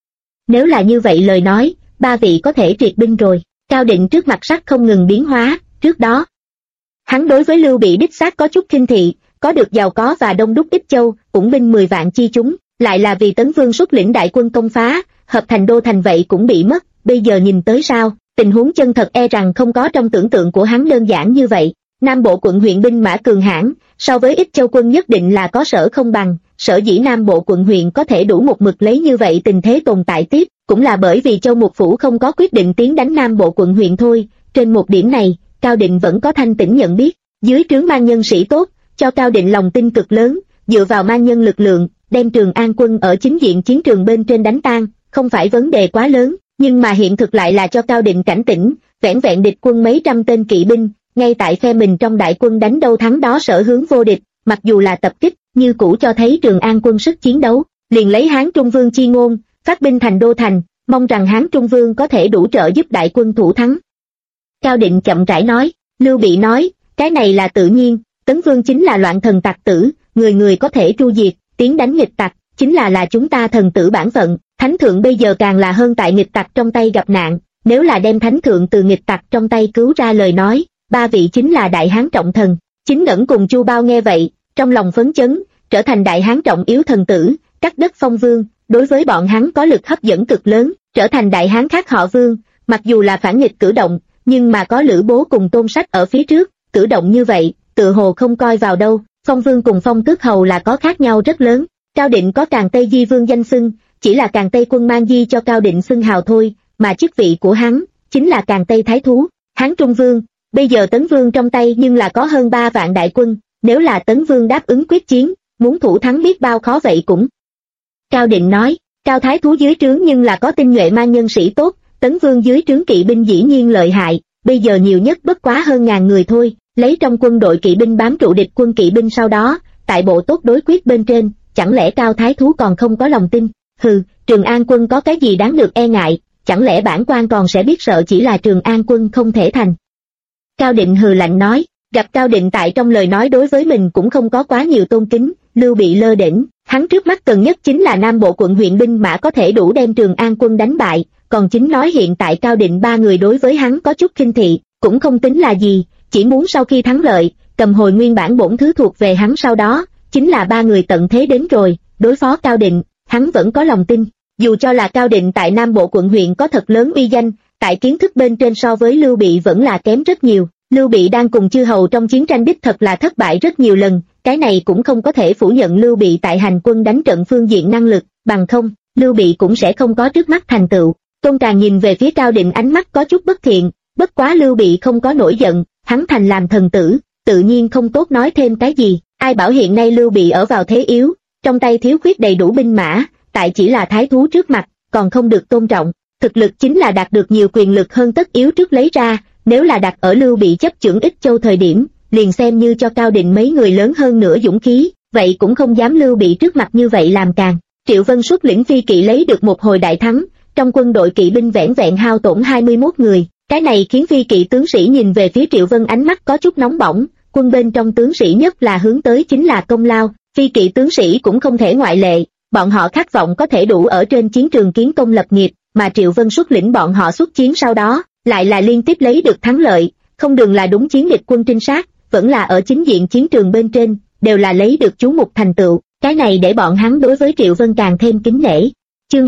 Nếu là như vậy lời nói, ba vị có thể triệt binh rồi. Cao Định trước mặt sắc không ngừng biến hóa, trước đó hắn đối với Lưu Bị đích xác có chút khinh thị, có được giàu có và đông đúc Ích Châu, ủng binh 10 vạn chi chúng, lại là vì Tấn Vương xuất lĩnh đại quân công phá, hợp thành đô thành vậy cũng bị mất, bây giờ nhìn tới sao, tình huống chân thật e rằng không có trong tưởng tượng của hắn đơn giản như vậy. Nam Bộ quận huyện binh mã cường hãn, so với Ích Châu quân nhất định là có sở không bằng, sở dĩ Nam Bộ quận huyện có thể đủ một mực lấy như vậy tình thế tồn tại tiếp, cũng là bởi vì Châu Mục Phủ không có quyết định tiến đánh Nam Bộ quận huyện thôi. Trên một điểm này, Cao Định vẫn có thanh tĩnh nhận biết, dưới trướng mang nhân sĩ tốt, cho Cao Định lòng tin cực lớn, dựa vào mang nhân lực lượng, đem Trường An quân ở chính diện chiến trường bên trên đánh tan, không phải vấn đề quá lớn, nhưng mà hiện thực lại là cho Cao Định cảnh tỉnh, vẻn vẹn địch quân mấy trăm tên kỵ binh, ngay tại phe mình trong đại quân đánh đâu thắng đó sở hướng vô địch, mặc dù là tập kích, như cũ cho thấy Trường An quân sức chiến đấu, liền lấy Hán Trung Vương chi ngôn, phát binh thành đô thành, mong rằng Hán Trung Vương có thể đủ trợ giúp đại quân thủ thắng. Cao Định chậm rãi nói, Lưu Bị nói, cái này là tự nhiên, Tấn Vương chính là loạn thần tặc tử, người người có thể tru diệt, tiến đánh nghịch tặc, chính là chúng ta thần tử bản phận, thánh thượng bây giờ càng là hơn tại nghịch tặc trong tay gặp nạn, nếu là đem thánh thượng từ nghịch tặc trong tay cứu ra lời nói, ba vị chính là đại hán trọng thần. Chính Ngẩn cùng Chu Bao nghe vậy, trong lòng phấn chấn, trở thành đại hán trọng yếu thần tử, cắt đất phong vương, đối với bọn hắn có lực hấp dẫn cực lớn, trở thành đại hán khác họ Vương, mặc dù là phản nghịch cử động, nhưng mà có Lữ Bố cùng Tôn Sách ở phía trước, cử động như vậy, tự hồ không coi vào đâu. Phong Vương cùng Phong Tước Hầu là có khác nhau rất lớn. Cao Định có Càn Tây Di Vương danh xưng, chỉ là Càn Tây quân mang di cho Cao Định xưng hào thôi, mà chức vị của hắn chính là Càn Tây Thái Thú. Hán Trung Vương, bây giờ Tấn Vương trong tay nhưng là có hơn 3 vạn đại quân, nếu là Tấn Vương đáp ứng quyết chiến, muốn thủ thắng biết bao khó vậy cũng. Cao Định nói, Cao Thái Thú dưới trướng nhưng là có tinh nhuệ mang nhân sĩ tốt, Tấn Vương dưới trướng kỵ binh dĩ nhiên lợi hại, bây giờ nhiều nhất bất quá hơn 1000 người thôi, lấy trong quân đội kỵ binh bám trụ địch quân kỵ binh sau đó, tại bộ tốt đối quyết bên trên, chẳng lẽ Cao Thái Thú còn không có lòng tin? Hừ, Trường An quân có cái gì đáng được e ngại, chẳng lẽ bản quan còn sẽ biết sợ chỉ là Trường An quân không thể thành? Cao Định hừ lạnh nói, gặp Cao Định tại trong lời nói đối với mình cũng không có quá nhiều tôn kính, Lưu Bị lơ đễnh, hắn trước mắt cần nhất chính là Nam Bộ quận huyện binh mã có thể đủ đem Trường An quân đánh bại, còn chính nói hiện tại Cao Định ba người đối với hắn có chút khinh thị, cũng không tính là gì, chỉ muốn sau khi thắng lợi, cầm hồi nguyên bản bổn thứ thuộc về hắn sau đó, chính là ba người tận thế đến rồi, đối phó Cao Định, hắn vẫn có lòng tin. Dù cho là Cao Định tại Nam Bộ quận huyện có thật lớn uy danh, tại kiến thức bên trên so với Lưu Bị vẫn là kém rất nhiều. Lưu Bị đang cùng chư hầu trong chiến tranh đích thật là thất bại rất nhiều lần, cái này cũng không có thể phủ nhận Lưu Bị tại hành quân đánh trận phương diện năng lực, bằng không, Lưu Bị cũng sẽ không có trước mắt thành tựu. Tôn Càng nhìn về phía Cao Định ánh mắt có chút bất thiện, bất quá Lưu Bị không có nổi giận, hắn thành làm thần tử, tự nhiên không tốt nói thêm cái gì. Ai bảo hiện nay Lưu Bị ở vào thế yếu, trong tay thiếu khuyết đầy đủ binh mã, tại chỉ là thái thú trước mặt, còn không được tôn trọng. Thực lực chính là đạt được nhiều quyền lực hơn tất yếu trước lấy ra, nếu là đặt ở Lưu Bị chấp chưởng Ích Châu thời điểm, liền xem như cho Cao Định mấy người lớn hơn nữa dũng khí, vậy cũng không dám Lưu Bị trước mặt như vậy làm càng. Triệu Vân xuất lĩnh phi kỵ lấy được một hồi đại thắng, trong quân đội kỵ binh vẻn vẹn hao tổn 21 người, cái này khiến phi kỵ tướng sĩ nhìn về phía Triệu Vân ánh mắt có chút nóng bỏng, quân bên trong tướng sĩ nhất là hướng tới chính là công lao, phi kỵ tướng sĩ cũng không thể ngoại lệ, bọn họ khát vọng có thể đủ ở trên chiến trường kiến công lập nghiệp, mà Triệu Vân xuất lĩnh bọn họ xuất chiến sau đó, lại là liên tiếp lấy được thắng lợi, không đường là đúng chiến địch quân trinh sát, vẫn là ở chính diện chiến trường bên trên, đều là lấy được chú mục thành tựu, cái này để bọn hắn đối với Triệu Vân càng thêm kính nể. Chương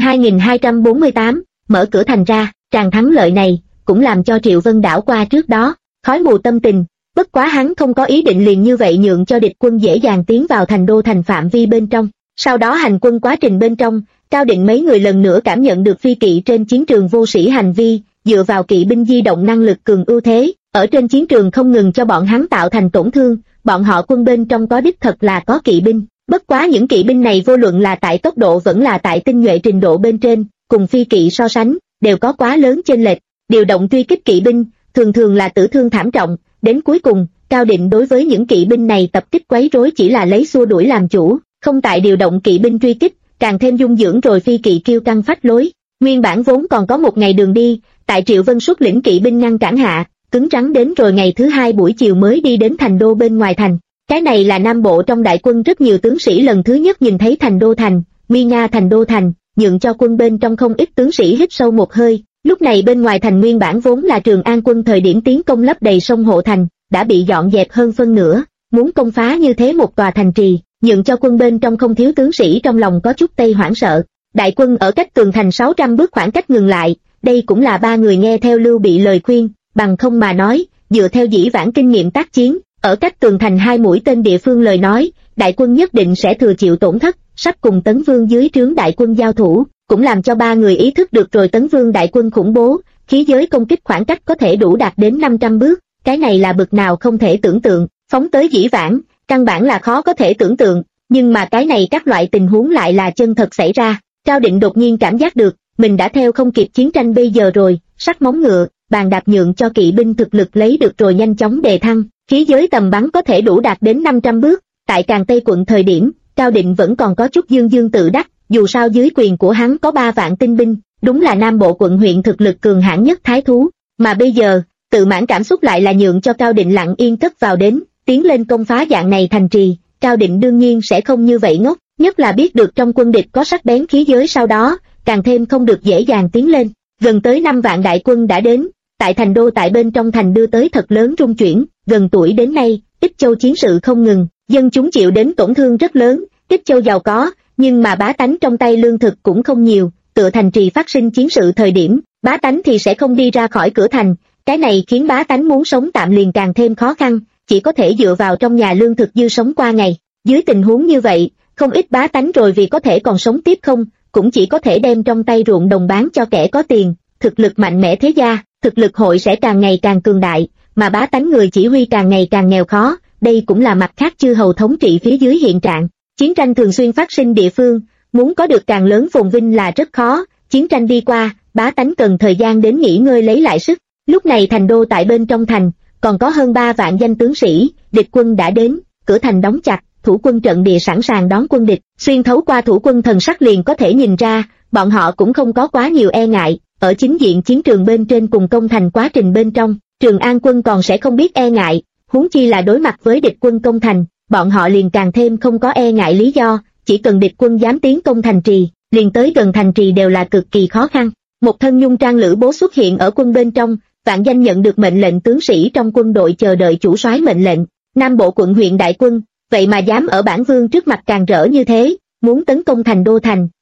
2248, mở cửa thành ra, tràng thắng lợi này, cũng làm cho Triệu Vân đảo qua trước đó, khói mù tâm tình, bất quá hắn không có ý định liền như vậy nhượng cho địch quân dễ dàng tiến vào thành đô thành phạm vi bên trong. Sau đó hành quân quá trình bên trong, Cao Định mấy người lần nữa cảm nhận được phi kỵ trên chiến trường vô sĩ hành vi, dựa vào kỵ binh di động năng lực cường ưu thế, ở trên chiến trường không ngừng cho bọn hắn tạo thành tổn thương, bọn họ quân bên trong có đích thật là có kỵ binh, bất quá những kỵ binh này vô luận là tại tốc độ vẫn là tại tinh nhuệ trình độ bên trên, cùng phi kỵ so sánh, đều có quá lớn chênh lệch, điều động truy kích kỵ binh, thường thường là tử thương thảm trọng, đến cuối cùng, Cao Định đối với những kỵ binh này tập kích quấy rối chỉ là lấy xua đuổi làm chủ, không tại điều động kỵ binh truy kích, càng thêm dung dưỡng rồi phi kỵ kiêu căng phách lối. Nguyên bản vốn còn có một ngày đường đi, tại Triệu Vân xuất lĩnh kỵ binh ngăn cản hạ, cứng rắn đến rồi ngày thứ hai buổi chiều mới đi đến thành đô bên ngoài thành. Cái này là Nam Bộ trong đại quân rất nhiều tướng sĩ lần thứ nhất nhìn thấy thành đô thành, nguy nga thành đô thành, nhượng cho quân bên trong không ít tướng sĩ hít sâu một hơi. Lúc này bên ngoài thành nguyên bản vốn là Trường An quân thời điểm tiến công lấp đầy sông hộ thành, đã bị dọn dẹp hơn phân nửa, muốn công phá như thế một tòa thành trì, nhượng cho quân bên trong không thiếu tướng sĩ trong lòng có chút tây hoảng sợ. Đại quân ở cách tường thành 600 bước khoảng cách ngừng lại, đây cũng là ba người nghe theo Lưu Bị lời khuyên, bằng không mà nói, dựa theo dĩ vãng kinh nghiệm tác chiến, ở cách tường thành 2 mũi tên địa phương lời nói, đại quân nhất định sẽ thừa chịu tổn thất, sắp cùng Tấn Vương dưới trướng đại quân giao thủ, cũng làm cho ba người ý thức được rồi Tấn Vương đại quân khủng bố, khí giới công kích khoảng cách có thể đủ đạt đến 500 bước, cái này là bực nào không thể tưởng tượng, phóng tới dĩ vãng, căn bản là khó có thể tưởng tượng, nhưng mà cái này các loại tình huống lại là chân thật xảy ra. Cao Định đột nhiên cảm giác được, mình đã theo không kịp chiến tranh bây giờ rồi, sắc móng ngựa, bàn đạp nhượng cho kỵ binh thực lực lấy được rồi nhanh chóng đề thăng, khí giới tầm bắn có thể đủ đạt đến 500 bước, tại Càn Tây quận thời điểm, Cao Định vẫn còn có chút dương dương tự đắc, dù sao dưới quyền của hắn có 3 vạn tinh binh, đúng là Nam Bộ quận huyện thực lực cường hãn nhất thái thú, mà bây giờ, tự mãn cảm xúc lại là nhượng cho Cao Định lặng yên cất vào đến, tiến lên công phá dạng này thành trì, Cao Định đương nhiên sẽ không như vậy ngốc, nhất là biết được trong quân địch có sắc bén khí giới sau đó, càng thêm không được dễ dàng tiến lên. Gần tới 5 vạn đại quân đã đến, tại thành đô tại bên trong thành đưa tới thật lớn rung chuyển, gần tuổi đến nay, Ích Châu chiến sự không ngừng, dân chúng chịu đến tổn thương rất lớn, Ích Châu giàu có, nhưng mà bá tánh trong tay lương thực cũng không nhiều, tựa thành trì phát sinh chiến sự thời điểm, bá tánh thì sẽ không đi ra khỏi cửa thành, cái này khiến bá tánh muốn sống tạm liền càng thêm khó khăn, chỉ có thể dựa vào trong nhà lương thực dư sống qua ngày. Dưới tình huống như vậy, không ít bá tánh rồi vì có thể còn sống tiếp không, cũng chỉ có thể đem trong tay ruộng đồng bán cho kẻ có tiền, thực lực mạnh mẽ thế gia, thực lực hội sẽ càng ngày càng cường đại, mà bá tánh người chỉ huy càng ngày càng nghèo khó, đây cũng là mặt khác chư hầu thống trị phía dưới hiện trạng. Chiến tranh thường xuyên phát sinh địa phương, muốn có được càng lớn phồn vinh là rất khó, chiến tranh đi qua, bá tánh cần thời gian đến nghỉ ngơi lấy lại sức. Lúc này thành đô tại bên trong thành, còn có hơn 3 vạn danh tướng sĩ, địch quân đã đến, cửa thành đóng chặt, thủ quân trận địa sẵn sàng đón quân địch, xuyên thấu qua thủ quân thần sắc liền có thể nhìn ra, bọn họ cũng không có quá nhiều e ngại, ở chính diện chiến trường bên trên cùng công thành quá trình bên trong, Trường An quân còn sẽ không biết e ngại, huống chi là đối mặt với địch quân công thành, bọn họ liền càng thêm không có e ngại lý do, chỉ cần địch quân dám tiến công thành trì, liền tới gần thành trì đều là cực kỳ khó khăn. Một thân nhung trang lữ bố xuất hiện ở quân bên trong, vạn danh nhận được mệnh lệnh tướng sĩ trong quân đội chờ đợi chủ soái mệnh lệnh. Nam Bộ quận huyện đại quân, vậy mà dám ở bản vương trước mặt càng rỡ như thế, muốn tấn công thành đô thành,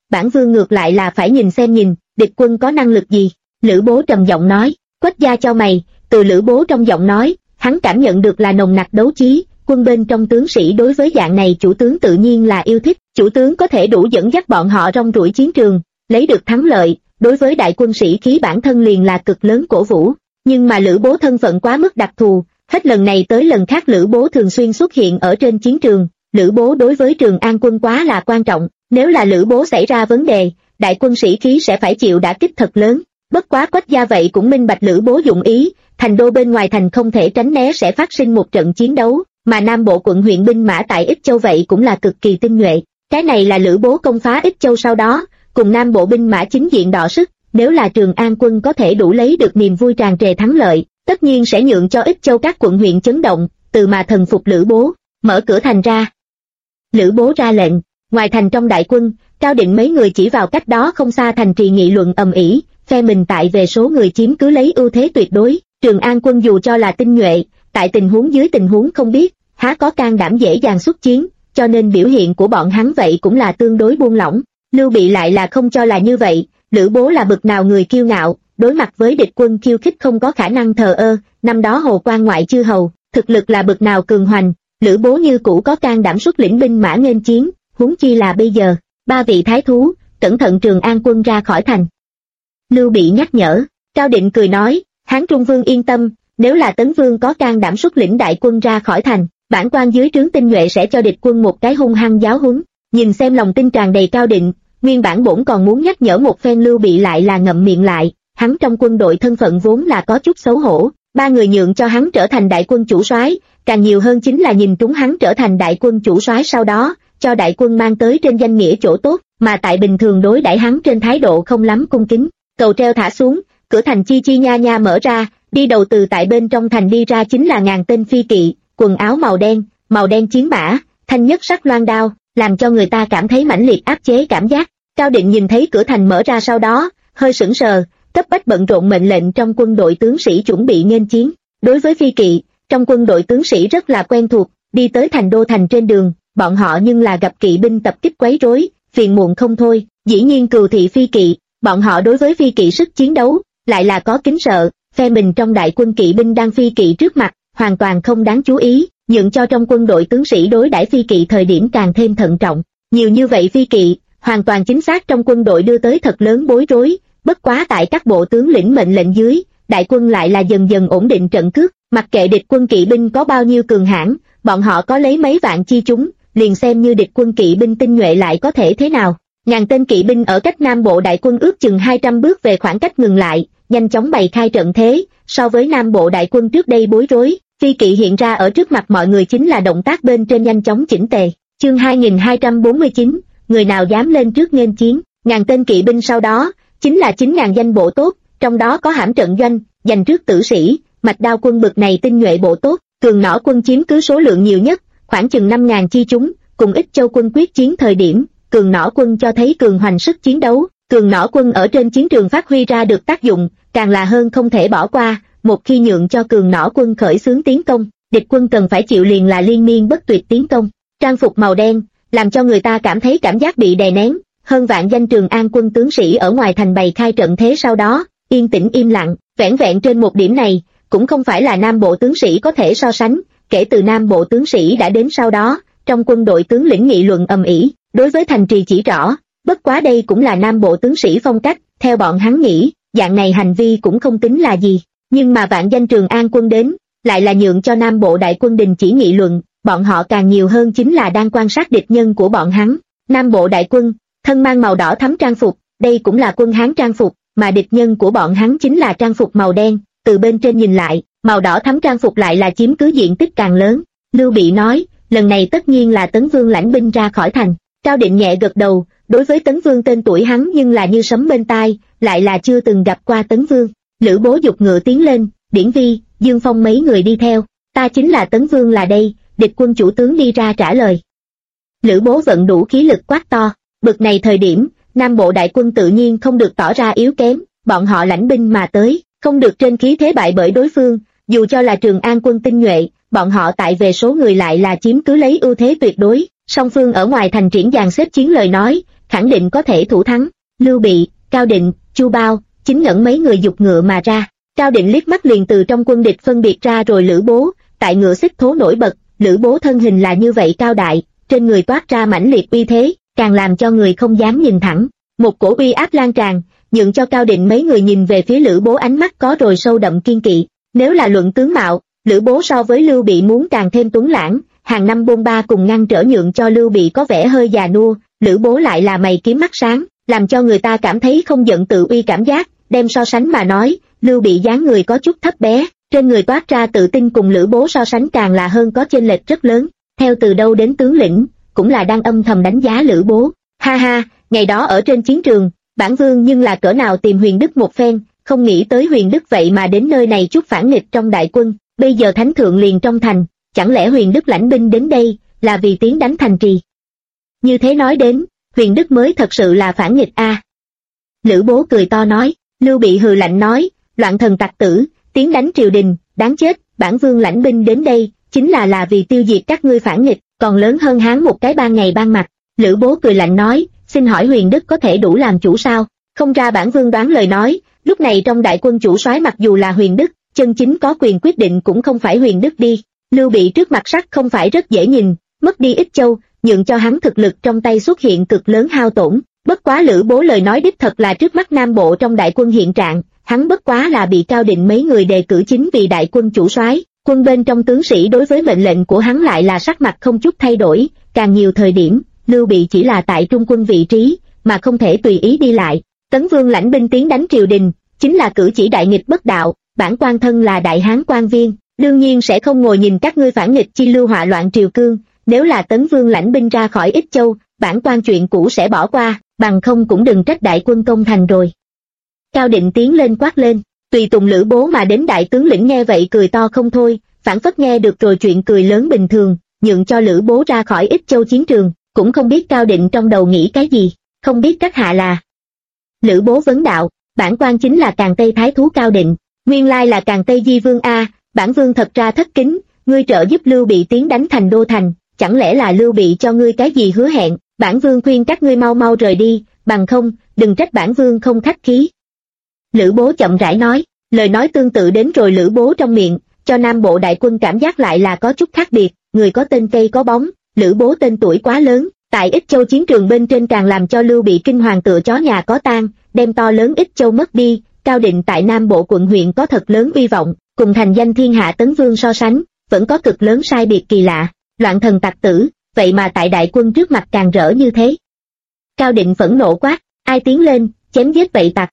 bản vương ngược lại là phải nhìn xem địch quân có năng lực gì. Lữ Bố trầm giọng nói. Quách gia cho mày, từ Lữ Bố trong giọng nói, hắn cảm nhận được là nồng nặc đấu chí, quân bên trong tướng sĩ đối với dạng này chủ tướng tự nhiên là yêu thích, chủ tướng có thể đủ dẫn dắt bọn họ rong ruổi chiến trường, lấy được thắng lợi, đối với đại quân sĩ khí bản thân liền là cực lớn cổ vũ. Nhưng mà Lữ Bố thân phận quá mức đặc thù, hết lần này tới lần khác Lữ Bố thường xuyên xuất hiện ở trên chiến trường, Lữ Bố đối với Trường An quân quá là quan trọng, nếu là Lữ Bố xảy ra vấn đề, đại quân sĩ khí sẽ phải chịu đả kích thật lớn. Bất quá Quách gia vậy cũng minh bạch Lữ Bố dụng ý, thành đô bên ngoài thành không thể tránh né sẽ phát sinh một trận chiến đấu, mà Nam Bộ quận huyện binh mã tại Ích Châu vậy cũng là cực kỳ tinh nhuệ. Cái này là Lữ Bố công phá Ích Châu sau đó, cùng Nam Bộ binh mã chính diện đọ sức, nếu là Trường An quân có thể đủ lấy được niềm vui tràn trề thắng lợi, tất nhiên sẽ nhượng cho Ích Châu các quận huyện chấn động, từ mà thần phục Lữ Bố, mở cửa thành ra. Lữ Bố ra lệnh, ngoài thành trong đại quân, Cao Định mấy người chỉ vào cách đó không xa thành trì nghị luận ầm ĩ, phe mình tại về số người chiếm cứ lấy ưu thế tuyệt đối, Trường An quân dù cho là tinh nhuệ, tại tình huống dưới tình huống không biết, há có can đảm dễ dàng xuất chiến, cho nên biểu hiện của bọn hắn vậy cũng là tương đối buông lỏng. Lưu Bị lại là không cho là như vậy, Lữ Bố là bậc nào người kiêu ngạo, đối mặt với địch quân khiêu khích không có khả năng thờ ơ, năm đó Hồ Quan ngoại chư hầu, thực lực là bậc nào cường hoành, Lữ Bố như cũ có can đảm xuất lĩnh binh mã nghênh chiến, huống chi là bây giờ. Ba vị thái thú, cẩn thận Trường An quân ra khỏi thành. Lưu Bị nhắc nhở, Cao Định cười nói, Hán Trung Vương yên tâm, nếu là Tấn Vương có can đảm xuất lĩnh đại quân ra khỏi thành, bản quan dưới trướng tinh nhuệ sẽ cho địch quân một cái hung hăng giáo huấn. Nhìn xem lòng tin tràn đầy Cao Định, nguyên bản bổn còn muốn nhắc nhở một phen Lưu Bị lại là ngậm miệng lại, hắn trong quân đội thân phận vốn là có chút xấu hổ, ba người nhượng cho hắn trở thành đại quân chủ soái, càng nhiều hơn chính là nhìn trúng hắn trở thành đại quân chủ soái sau đó, cho đại quân mang tới trên danh nghĩa chỗ tốt, mà tại bình thường đối đãi hắn trên thái độ không lắm cung kính. Cầu treo thả xuống, cửa thành chi chi nha nha mở ra, đi đầu từ tại bên trong thành đi ra chính là ngàn tên phi kỵ, quần áo màu đen chiến mã, thanh nhất sắc loan đao, làm cho người ta cảm thấy mãnh liệt áp chế cảm giác. Cao Định nhìn thấy cửa thành mở ra sau đó, hơi sững sờ, cấp bách bận rộn mệnh lệnh trong quân đội tướng sĩ chuẩn bị nghênh chiến. Đối với phi kỵ, trong quân đội tướng sĩ rất là quen thuộc, đi tới thành đô thành trên đường, bọn họ nhưng là gặp kỵ binh tập kích quấy rối, phiền muộn không thôi. Dĩ nhiên cừu thị phi kỵ, bọn họ đối với phi kỵ sức chiến đấu lại là có kính sợ, phe mình trong đại quân kỵ binh đang phi kỵ trước mặt, hoàn toàn không đáng chú ý, nhượng cho trong quân đội tướng sĩ đối đãi phi kỵ thời điểm càng thêm thận trọng. Nhiều như vậy phi kỵ, hoàn toàn chính xác trong quân đội đưa tới thật lớn bối rối, bất quá tại các bộ tướng lĩnh mệnh lệnh dưới, đại quân lại là dần dần ổn định trận cước, mặc kệ địch quân kỵ binh có bao nhiêu cường hãn, bọn họ có lấy mấy vạn chi chúng, liền xem như địch quân kỵ binh tinh nhuệ lại có thể thế nào. Ngàn tên kỵ binh ở cách Nam Bộ đại quân ước chừng 200 bước về khoảng cách ngừng lại, nhanh chóng bày khai trận thế, so với Nam Bộ đại quân trước đây bối rối, phi kỵ hiện ra ở trước mặt mọi người chính là động tác bên trên nhanh chóng chỉnh tề. Chương 2249, người nào dám lên trước nghênh chiến, ngàn tên kỵ binh sau đó, chính là 9.000 danh bộ tốt, trong đó có hãm trận doanh, giành trước tử sĩ, mạch đao quân bực này tinh nhuệ bộ tốt, cường nỏ quân chiếm cứ số lượng nhiều nhất, khoảng chừng 5.000 chi chúng, cùng Ích Châu quân quyết chiến thời điểm, cường nỏ quân cho thấy cường hoành sức chiến đấu, cường nỏ quân ở trên chiến trường phát huy ra được tác dụng, càng là hơn không thể bỏ qua, một khi nhượng cho cường nỏ quân khởi xướng tiến công, địch quân cần phải chịu liền là liên miên bất tuyệt tiến công. Trang phục màu đen, làm cho người ta cảm thấy cảm giác bị đè nén, hơn vạn danh Trường An quân tướng sĩ ở ngoài thành bày khai trận thế sau đó, yên tĩnh im lặng, vẻn vẹn trên một điểm này, cũng không phải là Nam Bộ tướng sĩ có thể so sánh, kể từ Nam Bộ tướng sĩ đã đến sau đó, trong quân đội tướng lĩnh nghị luận ầm ĩ, đối với thành trì chỉ rõ, bất quá đây cũng là Nam Bộ tướng sĩ phong cách, theo bọn hắn nghĩ, dạng này hành vi cũng không tính là gì, nhưng mà vạn danh Trường An quân đến, lại là nhượng cho Nam Bộ đại quân đình chỉ nghị luận, bọn họ càng nhiều hơn chính là đang quan sát địch nhân của bọn hắn. Nam Bộ đại quân, thân mang màu đỏ thắm trang phục, đây cũng là quân Hán trang phục, mà địch nhân của bọn hắn chính là trang phục màu đen, từ bên trên nhìn lại, màu đỏ thắm trang phục lại là chiếm cứ diện tích càng lớn. Lưu Bị nói, lần này tất nhiên là Tấn Vương lãnh binh ra khỏi thành. Cao Định nhẹ gật đầu, đối với Tấn Vương tên tuổi hắn nhưng là như sấm bên tai, lại là chưa từng gặp qua Tấn Vương. Lữ Bố giục ngựa tiến lên, Điển Vi, Dương Phong mấy người đi theo, ta chính là Tấn Vương là đây, địch quân chủ tướng đi ra trả lời. Lữ Bố vận đủ khí lực quát to, bực này thời điểm, Nam Bộ đại quân tự nhiên không được tỏ ra yếu kém, bọn họ lãnh binh mà tới, không được trên khí thế bại bởi đối phương, dù cho là Trường An quân tinh nhuệ, bọn họ tại về số người lại là chiếm cứ lấy ưu thế tuyệt đối. Song phương ở ngoài thành triển dàn xếp chiến lời nói, khẳng định có thể thủ thắng. Lưu Bị, Cao Định, Chu Bao, Chính Ngẩn mấy người giục ngựa mà ra. Cao Định liếc mắt liền từ trong quân địch phân biệt ra rồi Lữ Bố, tại ngựa xích thố nổi bật. Lữ Bố thân hình là như vậy cao đại, trên người toát ra mãnh liệt uy thế, càng làm cho người không dám nhìn thẳng. Một cổ uy áp lan tràn, nhượng cho Cao Định mấy người nhìn về phía Lữ Bố ánh mắt có rồi sâu đậm kiên kỵ. Nếu là luận tướng mạo, Lữ Bố so với Lưu Bị muốn càng thêm tuấn lãng, hàng năm bôn ba cùng ngăn trở nhượng cho Lưu Bị có vẻ hơi già nua, Lữ Bố lại là mày kiếm mắt sáng, làm cho người ta cảm thấy không giận tự uy cảm giác. Đem so sánh mà nói, Lưu Bị dáng người có chút thấp bé, trên người toát ra tự tin cùng Lữ Bố so sánh càng là hơn có chênh lệch rất lớn. Theo từ đâu đến tướng lĩnh, cũng là đang âm thầm đánh giá Lữ Bố. Ha ha, ngày đó ở trên chiến trường, bản vương nhưng là cỡ nào tìm Huyền Đức một phen, không nghĩ tới Huyền Đức vậy mà đến nơi này chút phản nghịch trong đại quân, bây giờ thánh thượng liền trong thành, chẳng lẽ Huyền Đức lãnh binh đến đây là vì tiến đánh thành trì? Như thế nói đến, Huyền Đức mới thật sự là phản nghịch a. Lữ Bố cười to nói. Lưu Bị hừ lạnh nói, loạn thần tặc tử, tiến đánh triều đình, đáng chết, bản vương lãnh binh đến đây, chính là vì tiêu diệt các ngươi phản nghịch, còn lớn hơn hắn một cái ban ngày ban mặt. Lữ Bố cười lạnh nói, xin hỏi Huyền Đức có thể đủ làm chủ sao? Không ra bản vương đoán lời nói, lúc này trong đại quân chủ soái mặc dù là Huyền Đức, chân chính có quyền quyết định cũng không phải Huyền Đức đi. Lưu Bị trước mặt sắc không phải rất dễ nhìn, mất đi Ích Châu, nhượng cho hắn thực lực trong tay xuất hiện cực lớn hao tổn. Bất quá Lữ Bố lời nói đích thật là trước mắt Nam Bộ trong đại quân hiện trạng, hắn bất quá là bị Cao Định mấy người đề cử chính vì đại quân chủ soái, quân bên trong tướng sĩ đối với mệnh lệnh của hắn lại là sắc mặt không chút thay đổi, càng nhiều thời điểm, Lưu Bị chỉ là tại trung quân vị trí, mà không thể tùy ý đi lại. Tấn Vương lãnh binh tiến đánh triều đình, chính là cử chỉ đại nghịch bất đạo, bản quan thân là đại hán quan viên, đương nhiên sẽ không ngồi nhìn các ngươi phản nghịch chi lưu họa loạn triều cương, nếu là Tấn Vương lãnh binh ra khỏi Ích Châu, bản quan chuyện cũ sẽ bỏ qua, bằng không cũng đừng trách đại quân công thành rồi. Cao Định tiến lên quát lên, tùy tùng Lữ Bố mà đến đại tướng lĩnh nghe vậy cười to không thôi, phảng phất nghe được rồi chuyện cười lớn bình thường, nhượng cho Lữ Bố ra khỏi Ích Châu chiến trường, cũng không biết Cao Định trong đầu nghĩ cái gì, không biết các hạ là. Lữ Bố vấn đạo, bản quan chính là Càn Tây Thái Thú Cao Định, nguyên lai là Càn Tây Di Vương a, bản vương thật ra thất kính, ngươi trợ giúp Lưu Bị tiến đánh thành đô thành, chẳng lẽ là Lưu Bị cho ngươi cái gì hứa hẹn? Bản vương khuyên các ngươi mau mau rời đi, bằng không, đừng trách bản vương không khách khí. Lữ Bố chậm rãi nói, lời nói tương tự đến rồi Lữ Bố trong miệng, cho Nam Bộ đại quân cảm giác lại là có chút khác biệt, người có tên cây có bóng, Lữ Bố tên tuổi quá lớn, tại Ích Châu chiến trường bên trên càng làm cho Lưu Bị kinh hoàng tựa chó nhà có tang, đem to lớn Ích Châu mất đi. Cao Định tại Nam Bộ quận huyện có thật lớn uy vọng, cùng thành danh thiên hạ Tấn Vương so sánh, vẫn có cực lớn sai biệt kỳ lạ, loạn thần tặc tử, vậy mà tại đại quân trước mặt càng rỡ như thế. Cao Định phẫn nộ quát, ai tiến lên, chém giết vậy tặc.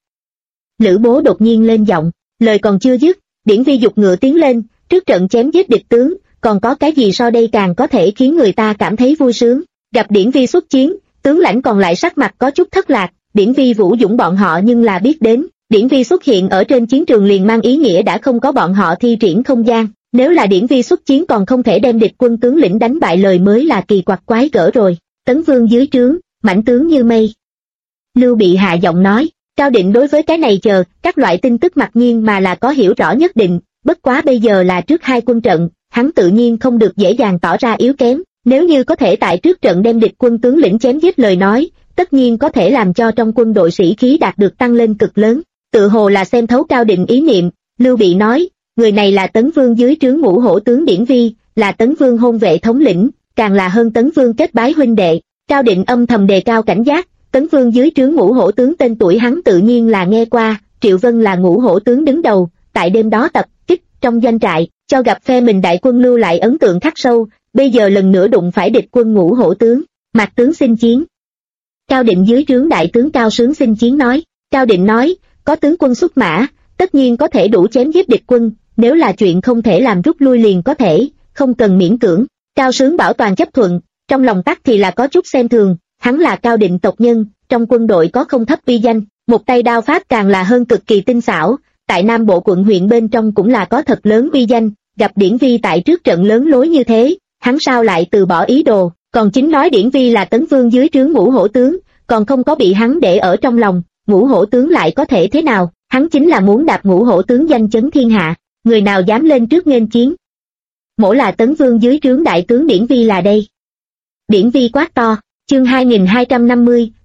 Lữ Bố đột nhiên lên giọng, lời còn chưa dứt, Điển Vi giục ngựa tiến lên, trước trận chém giết địch tướng, còn có cái gì so đây càng có thể khiến người ta cảm thấy vui sướng. Gặp Điển Vi xuất chiến, tướng lãnh còn lại sắc mặt có chút thất lạc, Điển Vi vũ dũng bọn họ nhưng là biết đến, Điển Vi xuất hiện ở trên chiến trường liền mang ý nghĩa đã không có bọn họ thi triển không gian. Nếu là Điển Vi xuất chiến còn không thể đem địch quân tướng lĩnh đánh bại lời mới là kỳ quặc quái gở rồi. Tấn Vương dưới trướng, mãnh tướng như mây. Lưu Bị hạ giọng nói, Cao Định đối với cái này chờ, các loại tin tức mặc nhiên mà là có hiểu rõ nhất định, bất quá bây giờ là trước hai quân trận, hắn tự nhiên không được dễ dàng tỏ ra yếu kém, nếu như có thể tại trước trận đem địch quân tướng lĩnh chém giết lời nói, tất nhiên có thể làm cho trong quân đội sĩ khí đạt được tăng lên cực lớn. Tự hồ là xem thấu Cao Định ý niệm, Lưu Bị nói, người này là Tấn Vương dưới trướng Ngũ Hổ tướng Điển Vi, là Tấn Vương hôn vệ thống lĩnh, càng là hơn Tấn Vương kết bái huynh đệ. Cao Định âm thầm đề cao cảnh giác, Tấn Vương dưới trướng Ngũ Hổ tướng tên tuổi hắn tự nhiên là nghe qua, Triệu Vân là Ngũ Hổ tướng đứng đầu, tại đêm đó tập kích trong doanh trại, cho gặp phe mình đại quân lưu lại ấn tượng khắc sâu, bây giờ lần nữa đụng phải địch quân Ngũ Hổ tướng, Mạc tướng xin chiến. Cao Định dưới trướng đại tướng Cao Sướng xin chiến nói, Cao Định nói, có tướng quân xuất mã, tất nhiên có thể đủ chém giết địch quân, nếu là chuyện không thể làm rút lui liền có thể, không cần miễn cưỡng. Cao Sướng bảo toàn chấp thuận, trong lòng tắc thì là có chút xem thường, hắn là Cao Định tộc nhân, trong quân đội có không thấp uy danh, một tay đao pháp càng là hơn cực kỳ tinh xảo, tại Nam Bộ quận huyện bên trong cũng là có thật lớn uy danh, gặp Điển Vi tại trước trận lớn lối như thế, hắn sao lại từ bỏ ý đồ, còn chính nói Điển Vi là Tấn Vương dưới trướng Ngũ Hổ tướng, còn không có bị hắn để ở trong lòng, Ngũ Hổ tướng lại có thể thế nào, hắn chính là muốn đạp Ngũ Hổ tướng danh chấn thiên hạ, người nào dám lên trước nghênh chiến. Mỗ là Tấn Vương dưới trướng đại tướng Điển Vi là đây. Điển Vi quát to, chương 2250,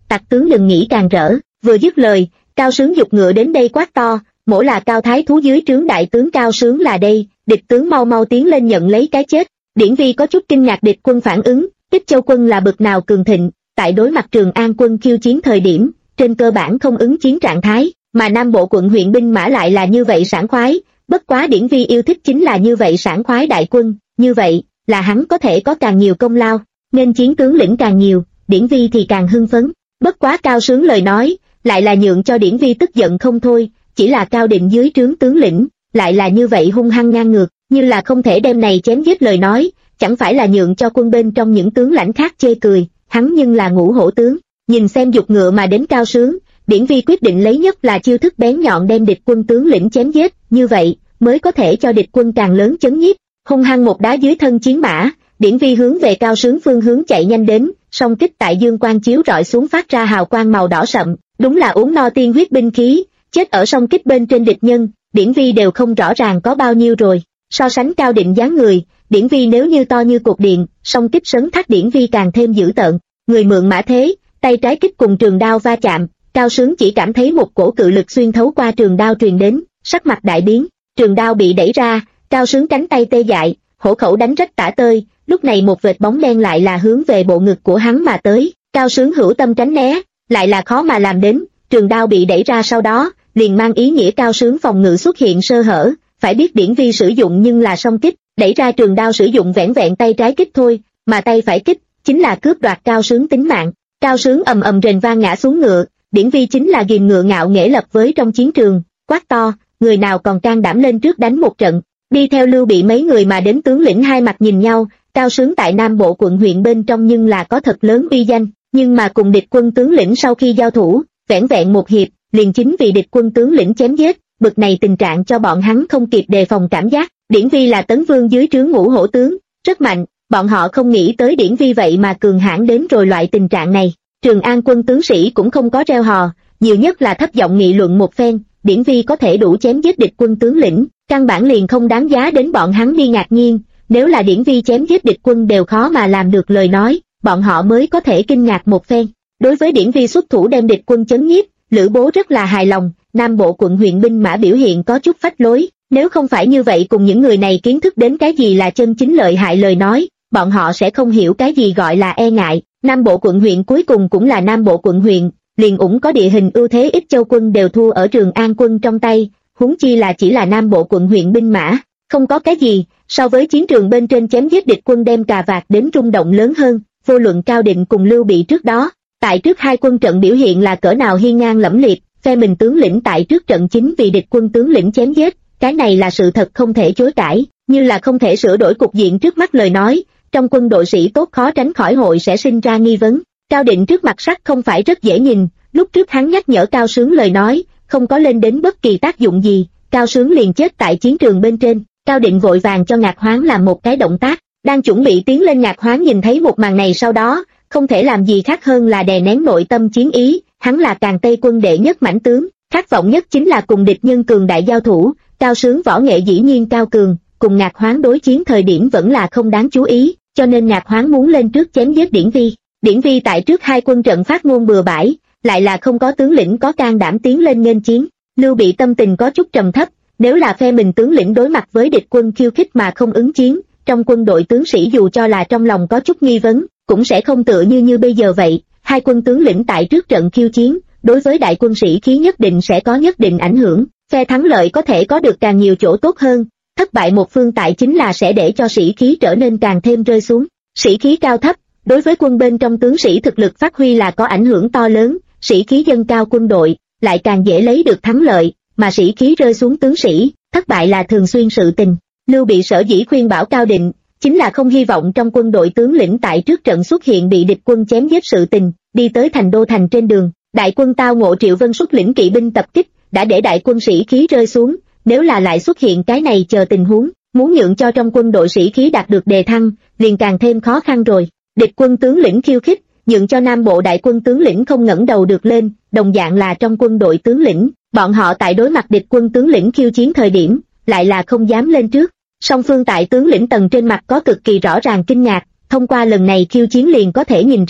tặc tướng đừng nghĩ càng rỡ. Vừa dứt lời, Cao Sướng giục ngựa đến đây quát to, mỗ là Cao Thái Thú dưới trướng đại tướng Cao Sướng là đây, địch tướng mau mau tiến lên nhận lấy cái chết. Điển Vi có chút kinh ngạc địch quân phản ứng, Ích Châu quân là bực nào cường thịnh, tại đối mặt Trường An quân khiêu chiến thời điểm, trên cơ bản không ứng chiến trạng thái, mà Nam Bộ quận huyện binh mã lại là như vậy sảng khoái, bất quá Điển Vi yêu thích chính là như vậy sảng khoái đại quân, như vậy, là hắn có thể có càng nhiều công lao, nên chiến tướng lĩnh càng nhiều, Điển Vi thì càng hưng phấn. Bất quá Cao Sướng lời nói, lại là nhượng cho Điển Vi tức giận không thôi, chỉ là Cao Định dưới trướng tướng lĩnh, lại là như vậy hung hăng ngang ngược, như là không thể đem này chém giết lời nói, chẳng phải là nhượng cho quân bên trong những tướng lãnh khác chê cười, hắn nhưng là ngũ hổ tướng. Nhìn xem giục ngựa mà đến Cao Sướng, Điển Vi quyết định lấy nhất là chiêu thức bén nhọn đem địch quân tướng lĩnh chém giết, như vậy mới có thể cho địch quân càng lớn chấn nhiếp. Hung hăng một đá dưới thân chiến mã, Điển Vi hướng về Cao Sướng phương hướng chạy nhanh đến, song kích tại dương quang chiếu rọi xuống phát ra hào quang màu đỏ sậm, đúng là uống no tiên huyết binh khí, chết ở song kích bên trên địch nhân, Điển Vi đều không rõ ràng có bao nhiêu rồi. So sánh Cao Định dáng người, Điển Vi nếu như to như cột điện, song kích sấn thác Điển Vi càng thêm dữ tợn. Người mượn mã thế, tay trái kích cùng trường đao va chạm, Cao Sướng chỉ cảm thấy một cổ cự lực xuyên thấu qua trường đao truyền đến, sắc mặt đại biến, trường đao bị đẩy ra, Cao Sướng cánh tay tê dại, hổ khẩu đánh rách tả tơi, lúc này một vệt bóng đen lại là hướng về bộ ngực của hắn mà tới, Cao Sướng hữu tâm tránh né, lại là khó mà làm đến, trường đao bị đẩy ra sau đó, liền mang ý nghĩa Cao Sướng phòng ngự xuất hiện sơ hở, phải biết Điển Vi sử dụng nhưng là song kích, đẩy ra trường đao sử dụng vẻn vẹn tay trái kích thôi, mà tay phải kích, chính là cướp đoạt Cao Sướng tính mạng. Cao Sướng ầm ầm rền vang ngã xuống ngựa, Điển Vi chính là ghìm ngựa ngạo nghễ lập với trong chiến trường, quát to, người nào còn can đảm lên trước đánh một trận. Đi theo Lưu Bị mấy người mà đến tướng lĩnh hai mặt nhìn nhau, Cao Sướng tại Nam Bộ quận huyện bên trong nhưng là có thật lớn uy danh, nhưng mà cùng địch quân tướng lĩnh sau khi giao thủ, vẻn vẹn một hiệp, liền chính vì địch quân tướng lĩnh chém giết, bực này tình trạng cho bọn hắn không kịp đề phòng cảm giác. Điển Vi là Tấn Vương dưới trướng ngũ hổ tướng, rất mạnh, bọn họ không nghĩ tới Điển Vi vậy mà cường hãn đến rồi loại tình trạng này. Trường An quân tướng sĩ cũng không có reo hò, nhiều nhất là thấp giọng nghị luận một phen, Điển Vi có thể đủ chém giết địch quân tướng lĩnh, căn bản liền không đáng giá đến bọn hắn đi ngạc nhiên, nếu là Điển Vi chém giết địch quân đều khó mà làm được lời nói, bọn họ mới có thể kinh ngạc một phen. Đối với Điển Vi xuất thủ đem địch quân chấn nhiếp, Lữ Bố rất là hài lòng, Nam Bộ quận huyện binh mã biểu hiện có chút phách lối, nếu không phải như vậy cùng những người này kiến thức đến cái gì là chân chính lợi hại lời nói, bọn họ sẽ không hiểu cái gì gọi là e ngại. Nam Bộ quận huyện cuối cùng cũng là Nam Bộ quận huyện, liền ủng có địa hình ưu thế, Ích Châu quân đều thua ở Trường An quân trong tay, huống chi là chỉ là Nam Bộ quận huyện binh mã, không có cái gì, so với chiến trường bên trên chém giết địch quân đem cà vạt đến rung động lớn hơn, vô luận Cao Định cùng Lưu Bị trước đó, tại trước hai quân trận biểu hiện là cỡ nào hiên ngang lẫm liệt, phe mình tướng lĩnh tại trước trận chính vì địch quân tướng lĩnh chém giết, cái này là sự thật không thể chối cãi, như là không thể sửa đổi cục diện trước mắt lời nói, trong quân đội sĩ tốt khó tránh khỏi hội sẽ sinh ra nghi vấn. Cao Định trước mặt sắc không phải rất dễ nhìn, lúc trước hắn nhắc nhở Cao Sướng lời nói, không có lên đến bất kỳ tác dụng gì, Cao Sướng liền chết tại chiến trường bên trên. Cao Định vội vàng cho Ngạc Hoáng làm một cái động tác, đang chuẩn bị tiến lên. Ngạc Hoáng nhìn thấy một màn này sau đó, không thể làm gì khác hơn là đè nén nội tâm chiến ý, hắn là Càn Tây quân đệ nhất mãnh tướng, khát vọng nhất chính là cùng địch nhân cường đại giao thủ, Cao Sướng võ nghệ dĩ nhiên cao cường, cùng Ngạc Hoáng đối chiến thời điểm vẫn là không đáng chú ý, cho nên Ngạc Hoáng muốn lên trước chém giết Điển Vi. Điển Vi tại trước hai quân trận phát ngôn bừa bãi, lại là không có tướng lĩnh có can đảm tiến lên nghênh chiến. Lưu Bị tâm tình có chút trầm thấp, nếu là phe mình tướng lĩnh đối mặt với địch quân khiêu khích mà không ứng chiến, trong quân đội tướng sĩ dù cho là trong lòng có chút nghi vấn, cũng sẽ không tựa như bây giờ vậy. Hai quân tướng lĩnh tại trước trận khiêu chiến, đối với đại quân sĩ khí nhất định sẽ có nhất định ảnh hưởng, phe thắng lợi có thể có được càng nhiều chỗ tốt hơn, thất bại một phương tại chính là sẽ để cho sĩ khí trở nên càng thêm rơi xuống. Sĩ khí cao thấp, đối với quân bên trong tướng sĩ thực lực phát huy là có ảnh hưởng to lớn, sĩ khí dâng cao quân đội, lại càng dễ lấy được thắng lợi, mà sĩ khí rơi xuống tướng sĩ, thất bại là thường xuyên sự tình. Lưu Bị sở dĩ khuyên bảo Cao Định, chính là không hy vọng trong quân đội tướng lĩnh tại trước trận xuất hiện bị địch quân chém giết sự tình. Đi tới thành đô thành trên đường, đại quân tao ngộ Triệu Vân xuất lĩnh kỵ binh tập kích, đã để đại quân sĩ khí rơi xuống, nếu là lại xuất hiện cái này chờ tình huống, muốn nhượng cho trong quân đội sĩ khí đạt được đề thăng, liền càng thêm khó khăn rồi. Địch quân tướng lĩnh khiêu khích, nhượng cho Nam Bộ đại quân tướng lĩnh không ngẩng đầu được lên, đồng dạng là trong quân đội tướng lĩnh, bọn họ tại đối mặt địch quân tướng lĩnh khiêu chiến thời điểm, lại là không dám lên trước. Song phương tại tướng lĩnh tầng trên mặt có cực kỳ rõ ràng kinh ngạc, thông qua lần này khiêu chiến liền có thể nhìn ra,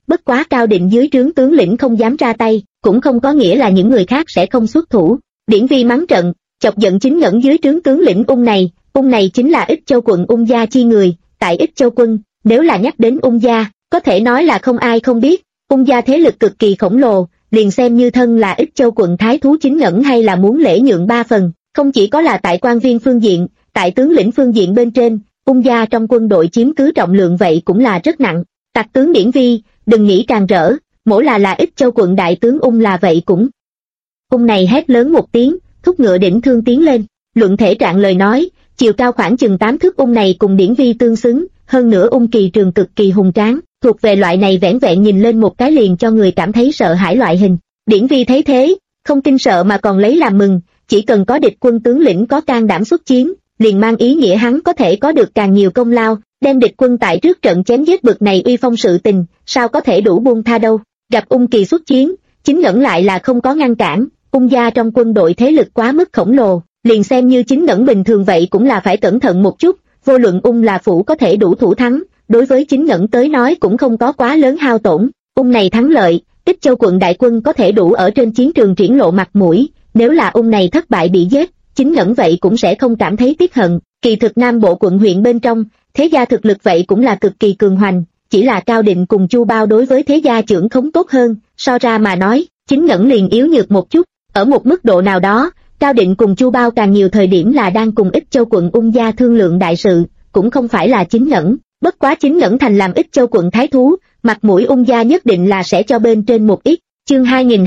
bất quá Cao Định dưới trướng tướng lĩnh không dám ra tay, cũng không có nghĩa là những người khác sẽ không xuất thủ. Điển Vi mắng trận, chọc giận Chính Ngẩn dưới trướng tướng lĩnh Ung này chính là Ích Châu quận Ung gia chi người, tại Ích Châu quân, nếu là nhắc đến Ung gia, có thể nói là không ai không biết, Ung gia thế lực cực kỳ khổng lồ, liền xem như thân là Ích Châu quận thái thú Chính Ngẩn hay là muốn lễ nhượng 3 phần, không chỉ có là tại quan viên phương diện, tại tướng lĩnh phương diện bên trên, Ung gia trong quân đội chiếm cứ trọng lượng vậy cũng là rất nặng. Tặc tướng Điển Vi, đừng nghĩ càng rỡ, mỗi là Ích Châu quận đại tướng Ung là vậy cũng. Ung này hét lớn một tiếng, thúc ngựa đỉnh thương tiến lên, luận thể trạng lời nói, chiều cao khoảng chừng 8 thước Ung này cùng Điển Vi tương xứng, hơn nữa Ung kỳ trường cực kỳ hùng tráng, thuộc về loại này vẻn vẹn nhìn lên một cái liền cho người cảm thấy sợ hãi loại hình. Điển Vi thấy thế, không kinh sợ mà còn lấy làm mừng, chỉ cần có địch quân tướng lĩnh có can đảm xuất chiến, liền mang ý nghĩa hắn có thể có được càng nhiều công lao, đem địch quân tại trước trận chém giết bực này uy phong sự tình, sao có thể đủ buông tha đâu. Gặp Ung kỳ xuất chiến, Chính Ngẩn lại là không có ngăn cản, Ung gia trong quân đội thế lực quá mức khổng lồ, liền xem như Chính Ngẩn bình thường vậy cũng là phải cẩn thận một chút, vô luận Ung là phủ có thể đủ thủ thắng, đối với Chính Ngẩn tới nói cũng không có quá lớn hao tổn. Ung này thắng lợi, Ích Châu quận đại quân có thể đủ ở trên chiến trường triển lộ mặt mũi, nếu là Ung này thất bại bị giết, Chính Ngẩn vậy cũng sẽ không cảm thấy tiếc hận. Kỳ thực Nam Bộ quận huyện bên trong, thế gia thực lực vậy cũng là cực kỳ cường hoành, chỉ là Cao Định cùng Chu Bao đối với thế gia trưởng khống tốt hơn, so ra mà nói, Chính Ngẩn liền yếu nhược một chút. Ở một mức độ nào đó, Cao Định cùng Chu Bao càng nhiều thời điểm là đang cùng Ích Châu quận Ung gia thương lượng đại sự, cũng không phải là Chính Ngẩn. Bất quá Chính Ngẩn thành làm Ích Châu quận thái thú, mặt mũi Ung gia nhất định là sẽ cho bên trên một ít. Chương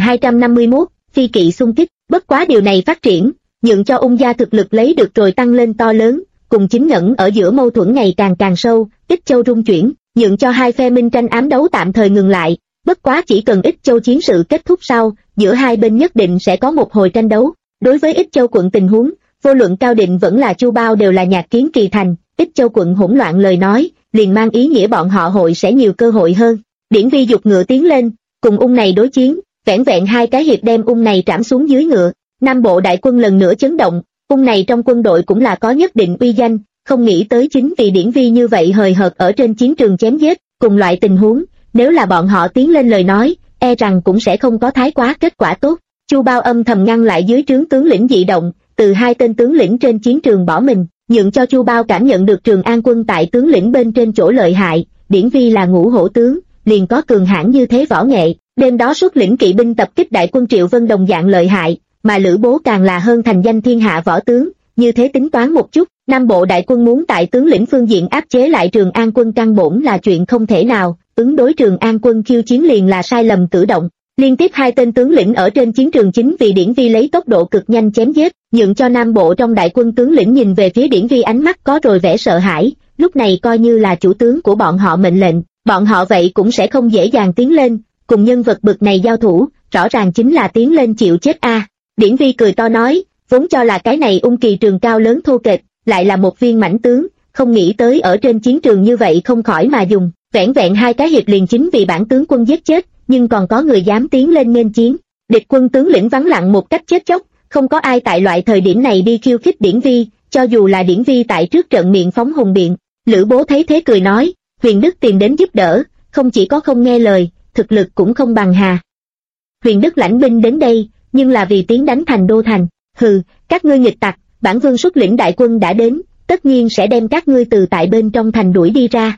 2251, phi kỵ xung kích. Bất quá điều này phát triển, nhượng cho Ung gia thực lực lấy được rồi tăng lên to lớn, cùng Chính Ngẩn ở giữa mâu thuẫn ngày càng sâu, Ích Châu rung chuyển, nhượng cho hai phe minh tranh ám đấu tạm thời ngừng lại. Bất quá chỉ cần Ích Châu chiến sự kết thúc sau, giữa hai bên nhất định sẽ có một hồi tranh đấu. Đối với Ích Châu quận tình huống, vô luận Cao Định vẫn là Chu Bao đều là nhạc kiến kỳ thành, Ích Châu quận hỗn loạn lời nói, liền mang ý nghĩa bọn họ hội sẽ nhiều cơ hội hơn. Điển Vi dục ngựa tiến lên, cùng Ung này đối chiến, vẻn vẹn 2 cái hiệp đem Ung này trảm xuống dưới ngựa. Nam Bộ đại quân lần nữa chấn động, Ung này trong quân đội cũng là có nhất định uy danh, không nghĩ tới chính vì Điển Vi như vậy hời hợt ở trên chiến trường chém giết, cùng loại tình huống, nếu là bọn họ tiến lên lời nói, e rằng cũng sẽ không có thái quá kết quả tốt. Chu Bao âm thầm ngăn lại dưới trướng tướng lĩnh dị động, từ 2 tên tướng lĩnh trên chiến trường bỏ mình, nhượng cho Chu Bao cảm nhận được Trường An quân tại tướng lĩnh bên trên chỗ lợi hại. Điển Vi là ngũ hổ tướng, liền có cường hãn như thế võ nghệ, đêm đó xuất lĩnh kỵ binh tập kích đại quân Triệu Vân đồng dạng lợi hại, mà Lữ Bố càng là hơn thành danh thiên hạ võ tướng. Như thế tính toán một chút, Nam Bộ đại quân muốn tại tướng lĩnh phương diện áp chế lại Trường An quân căn bổn là chuyện không thể nào, ứng đối Trường An quân khiêu chiến liền là sai lầm cử động. Liên tiếp 2 tên tướng lĩnh ở trên chiến trường chính vì Điển Vi lấy tốc độ cực nhanh chém giết, nhượng cho Nam Bộ trong đại quân tướng lĩnh nhìn về phía Điển Vi ánh mắt có rồi vẻ sợ hãi, lúc này coi như là chủ tướng của bọn họ mệnh lệnh, bọn họ vậy cũng sẽ không dễ dàng tiến lên, cùng nhân vật bực này giao thủ, rõ ràng chính là tiến lên chịu chết a. Điển Vi cười to nói, vốn cho là cái này Ung kỳ trường cao lớn thô kệch, lại là một viên mãnh tướng, không nghĩ tới ở trên chiến trường như vậy không khỏi mà dùng, vẻn vẹn 2 cái hiệp liền chính vì bản tướng quân giết chết, nhưng còn có người dám tiến lên nghênh chiến. Địch quân tướng lĩnh vắng lặng một cách chết chóc, không có ai tại loại thời điểm này đi khiêu khích Điển Vi, cho dù là Điển Vi tại trước trận miệng phóng hùng biện. Lữ Bố thấy thế cười nói, Huyền Đức tìm đến giúp đỡ, không chỉ có không nghe lời, thực lực cũng không bằng Hà. Huyền Đức lãnh binh đến đây, nhưng là vì tiến đánh thành đô thành. Hừ, các ngươi nghịch tặc, bản vương xuất lĩnh đại quân đã đến, tất nhiên sẽ đem các ngươi từ tại bên trong thành đuổi đi ra.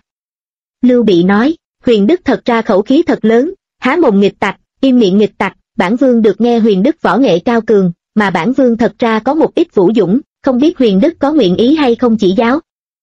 Lưu Bị nói, Huyền Đức thật ra khẩu khí thật lớn, há mồm nghịch tặc, im miệng nghịch tặc, bản vương được nghe Huyền Đức võ nghệ cao cường, mà bản vương thật ra có một ít vũ dũng, không biết Huyền Đức có nguyện ý hay không chỉ giáo.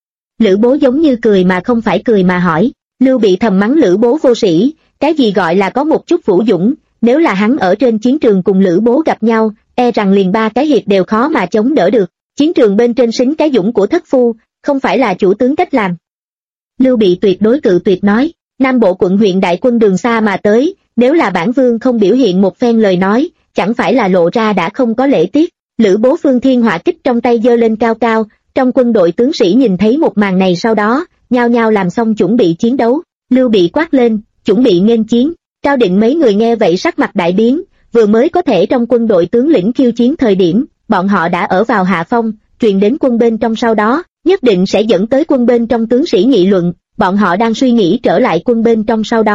Lữ Bố giống như cười mà không phải cười mà hỏi. Lưu Bị thầm mắng Lữ Bố vô sĩ, cái gì gọi là có một chút vũ dũng, nếu là hắn ở trên chiến trường cùng Lữ Bố gặp nhau, e rằng liền 3 cái hiệp đều khó mà chống đỡ được. Chiến trường bên trên xính cái dũng của thất phu, không phải là chủ tướng cách làm. Lưu Bị tuyệt đối cự tuyệt nói, Nam Bộ quận huyện đại quân đường xa mà tới, nếu là bản vương không biểu hiện một phen lời nói, chẳng phải là lộ ra đã không có lễ tiết. Lữ Bố phương thiên hỏa kích trong tay giơ lên cao cao, trong quân đội tướng sĩ nhìn thấy một màn này sau đó, nhao nhao làm xong chuẩn bị chiến đấu. Lưu Bị quát lên, chuẩn bị nghênh chiến. Cao Định mấy người nghe vậy sắc mặt đại biến, vừa mới có thể trong quân đội tướng lĩnh khiêu chiến thời điểm, bọn họ đã ở vào hạ phong, truyền đến quân bên trong sau đó, nhất định sẽ dẫn tới quân bên trong tướng sĩ nghị luận, bọn họ đang suy nghĩ trở lại quân bên trong sau đó,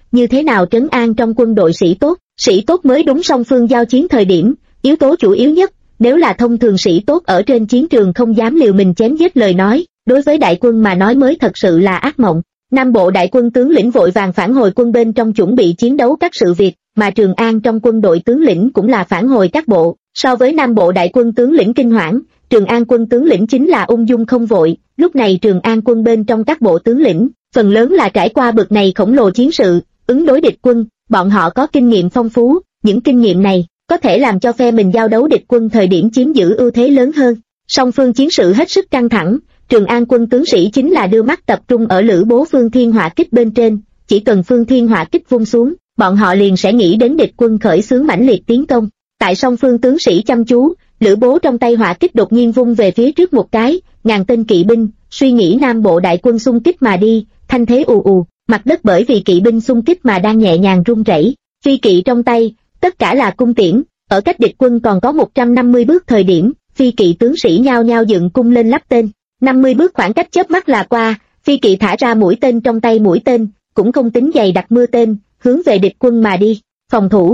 như thế nào trấn an trong quân đội sĩ tốt mới đúng. Song phương giao chiến thời điểm, yếu tố chủ yếu nhất, nếu là thông thường sĩ tốt ở trên chiến trường không dám liều mình chém giết lời nói, đối với đại quân mà nói mới thật sự là ác mộng. Nam bộ đại quân tướng lĩnh vội vàng phản hồi quân bên trong chuẩn bị chiến đấu các sự việc, mà Trường An trong quân đội tướng lĩnh cũng là phản hồi các bộ. So với Nam bộ đại quân tướng lĩnh kinh hoảng, Trường An quân tướng lĩnh chính là ung dung không vội. Lúc này Trường An quân bên trong các bộ tướng lĩnh, phần lớn là trải qua bực này khổng lồ chiến sự, ứng đối địch quân, bọn họ có kinh nghiệm phong phú, những kinh nghiệm này có thể làm cho phe mình giao đấu địch quân thời điểm chiếm giữ ưu thế lớn hơn. Song phương chiến sự hết sức căng thẳng, Trường An quân tướng sĩ chính là đưa mắt tập trung ở Lữ Bố Phương Thiên Hỏa Kích bên trên, chỉ cần Phương Thiên Hỏa Kích vung xuống, bọn họ liền sẽ nghĩ đến địch quân khởi xướng mãnh liệt tiến công. Tại song phương tướng sĩ chăm chú, Lữ Bố trong tay hỏa kích đột nhiên vung về phía trước một cái, ngàn tên kỵ binh, suy nghĩ Nam bộ đại quân xung kích mà đi, thanh thế ù ù, mặt đất bởi vì kỵ binh xung kích mà đang nhẹ nhàng rung rẩy. Phi kỵ trong tay, tất cả là cung tiễn, ở cách địch quân còn có 150 bước thời điểm, phi kỵ tướng sĩ nhao nhao dựng cung lên lắp tên. 50 bước khoảng cách chớp mắt là qua, phi kỵ thả ra mũi tên trong tay, mũi tên cũng không tính dày đặc mưa tên, hướng về địch quân mà đi. Phòng thủ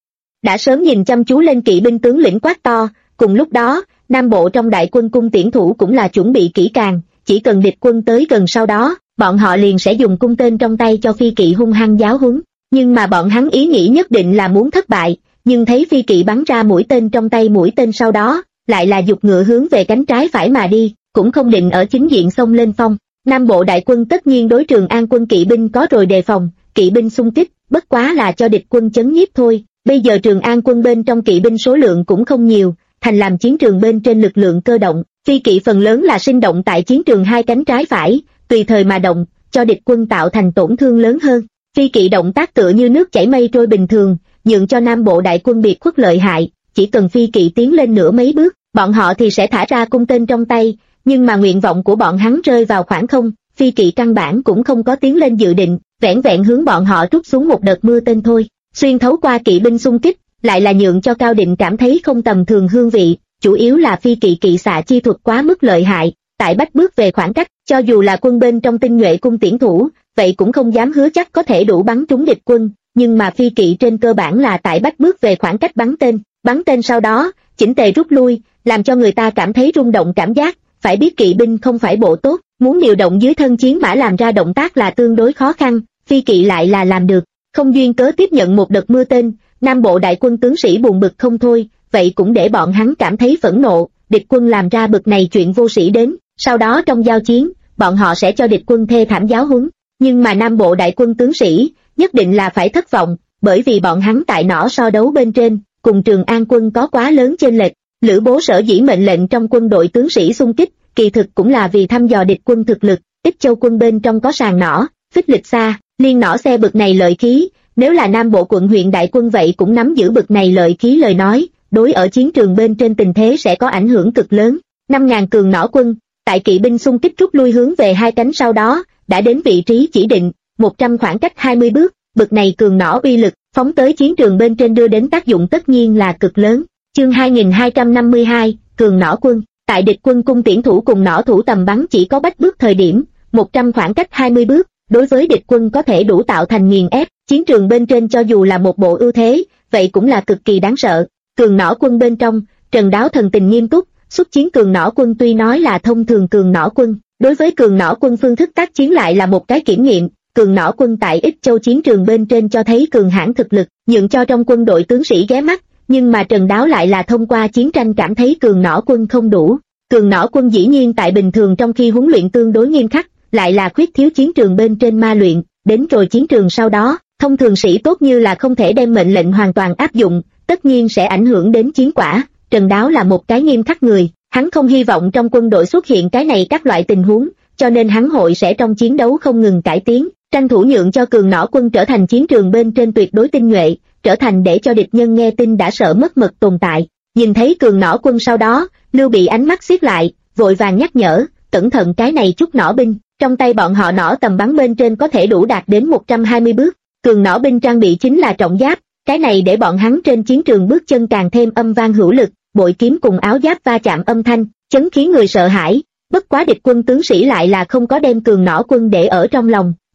đã sớm nhìn chăm chú lên kỵ binh tướng lĩnh quát to. Cùng lúc đó, Nam bộ trong đại quân cung tiễn thủ cũng là chuẩn bị kỹ càng, chỉ cần địch quân tới gần sau đó, bọn họ liền sẽ dùng cung tên trong tay cho phi kỵ hung hăng giáo huấn. Nhưng mà bọn hắn ý nghĩ nhất định là muốn thất bại, nhưng thấy phi kỵ bắn ra mũi tên trong tay, mũi tên sau đó lại là giục ngựa hướng về cánh trái phải mà đi, cũng không định ở chính diện xông lên phong. Nam bộ đại quân tất nhiên đối Trường An quân kỵ binh có rồi đề phòng, kỵ binh xung kích bất quá là cho địch quân chấn nhiếp thôi. Bây giờ Trường An quân bên trong kỵ binh số lượng cũng không nhiều, thành làm chiến trường bên trên lực lượng cơ động, phi kỵ phần lớn là sinh động tại chiến trường hai cánh trái phải, tùy thời mà động, cho địch quân tạo thành tổn thương lớn hơn. Phi kỵ động tác tựa như nước chảy mây trôi bình thường, nhượng cho Nam bộ đại quân biệt khuất lợi hại, chỉ cần phi kỵ tiến lên nửa mấy bước, bọn họ thì sẽ thả ra cung tên trong tay, nhưng mà nguyện vọng của bọn hắn rơi vào khoảng không, phi kỵ căn bản cũng không có tiến lên dự định, vẻn vẹn hướng bọn họ trút xuống một đợt mưa tên thôi. Xuyên thấu qua kỵ binh xung kích, lại là nhượng cho Cao Định cảm thấy không tầm thường hương vị, chủ yếu là phi kỵ kỵ xạ chi thuật quá mức lợi hại, tại bách bước về khoảng cách, cho dù là quân bên trong tinh nhuệ cung tiễn thủ, vậy cũng không dám hứa chắc có thể đủ bắn trúng địch quân, nhưng mà phi kỵ trên cơ bản là tại bách bước về khoảng cách bắn tên sau đó, chỉnh tề rút lui, làm cho người ta cảm thấy rung động cảm giác. Phải biết kỵ binh không phải bộ tốt, muốn điều động dưới thân chiến mã làm ra động tác là tương đối khó khăn, phi kỵ lại là làm được. Không duyên cớ tiếp nhận một đợt mưa tên, Nam bộ đại quân tướng sĩ buồn bực không thôi, vậy cũng để bọn hắn cảm thấy phẫn nộ, địch quân làm ra bực này chuyện vô sĩ đến, sau đó trong giao chiến, bọn họ sẽ cho địch quân thê thảm giáo huấn. Nhưng mà Nam bộ đại quân tướng sĩ, nhất định là phải thất vọng, bởi vì bọn hắn tại nỏ so đấu bên trên, cùng Trường An quân có quá lớn chênh lệch. Lữ Bố sở dĩ mệnh lệnh trong quân đội tướng sĩ xung kích, kỳ thực cũng là vì thăm dò địch quân thực lực, Ích Châu quân bên trong có sàng nỏ, phích lịch xa, liên nỏ xe bực này lợi khí, nếu là Nam bộ quận huyện đại quân vậy cũng nắm giữ bực này lợi khí lời nói, đối ở chiến trường bên trên tình thế sẽ có ảnh hưởng cực lớn. 5.000 cường nỏ quân, tại kỵ binh xung kích rút lui hướng về hai cánh sau đó, đã đến vị trí chỉ định, 100 khoảng cách 20 bước, bực này cường nỏ uy lực, phóng tới chiến trường bên trên đưa đến tác dụng tất nhiên là cực lớn. Chương 2252, cường nỏ quân, tại địch quân cung tiễn thủ cùng nỏ thủ tầm bắn chỉ có bách bước thời điểm, 100 khoảng cách 20 bước, đối với địch quân có thể đủ tạo thành nghiền ép, chiến trường bên trên cho dù là một bộ ưu thế, vậy cũng là cực kỳ đáng sợ. Cường nỏ quân bên trong, Trần Đáo thần tình nghiêm túc, xuất chiến cường nỏ quân tuy nói là thông thường cường nỏ quân, đối với cường nỏ quân phương thức tác chiến lại là một cái kiểm nghiệm. Cường nỏ quân tại Ích Châu chiến trường bên trên cho thấy cường hãn thực lực, nhượng cho trong quân đội tướng sĩ ghé mắt, nhưng mà Trần Đáo lại là thông qua chiến tranh cảm thấy cường nỏ quân không đủ. Cường nỏ quân dĩ nhiên tại bình thường trong khi huấn luyện tương đối nghiêm khắc, lại là khuyết thiếu chiến trường bên trên ma luyện, đến rồi chiến trường sau đó, thông thường sĩ tốt như là không thể đem mệnh lệnh hoàn toàn áp dụng, tất nhiên sẽ ảnh hưởng đến chiến quả. Trần Đáo là một cái nghiêm khắc người, hắn không hy vọng trong quân đội xuất hiện cái này các loại tình huống, cho nên hắn hội sẽ trong chiến đấu không ngừng cải tiến, tranh thủ nhượng cho cường nỏ quân trở thành chiến trường bên trên tuyệt đối tinh nhuệ, trở thành để cho địch nhân nghe tin đã sợ mất mật tồn tại. Nhìn thấy cường nỏ quân sau đó, Lưu Bị ánh mắt siết lại, vội vàng nhắc nhở, cẩn thận cái này chút nỏ binh, trong tay bọn họ nỏ tầm bắn bên trên có thể đủ đạt đến 120 bước. Cường nỏ binh trang bị chính là trọng giáp, cái này để bọn hắn trên chiến trường bước chân càng thêm âm vang hữu lực, bội kiếm cùng áo giáp va chạm âm thanh, chấn khiến người sợ hãi. Bất quá địch quân tướng sĩ lại là không có đem cường nỏ quân để ở trong lòng,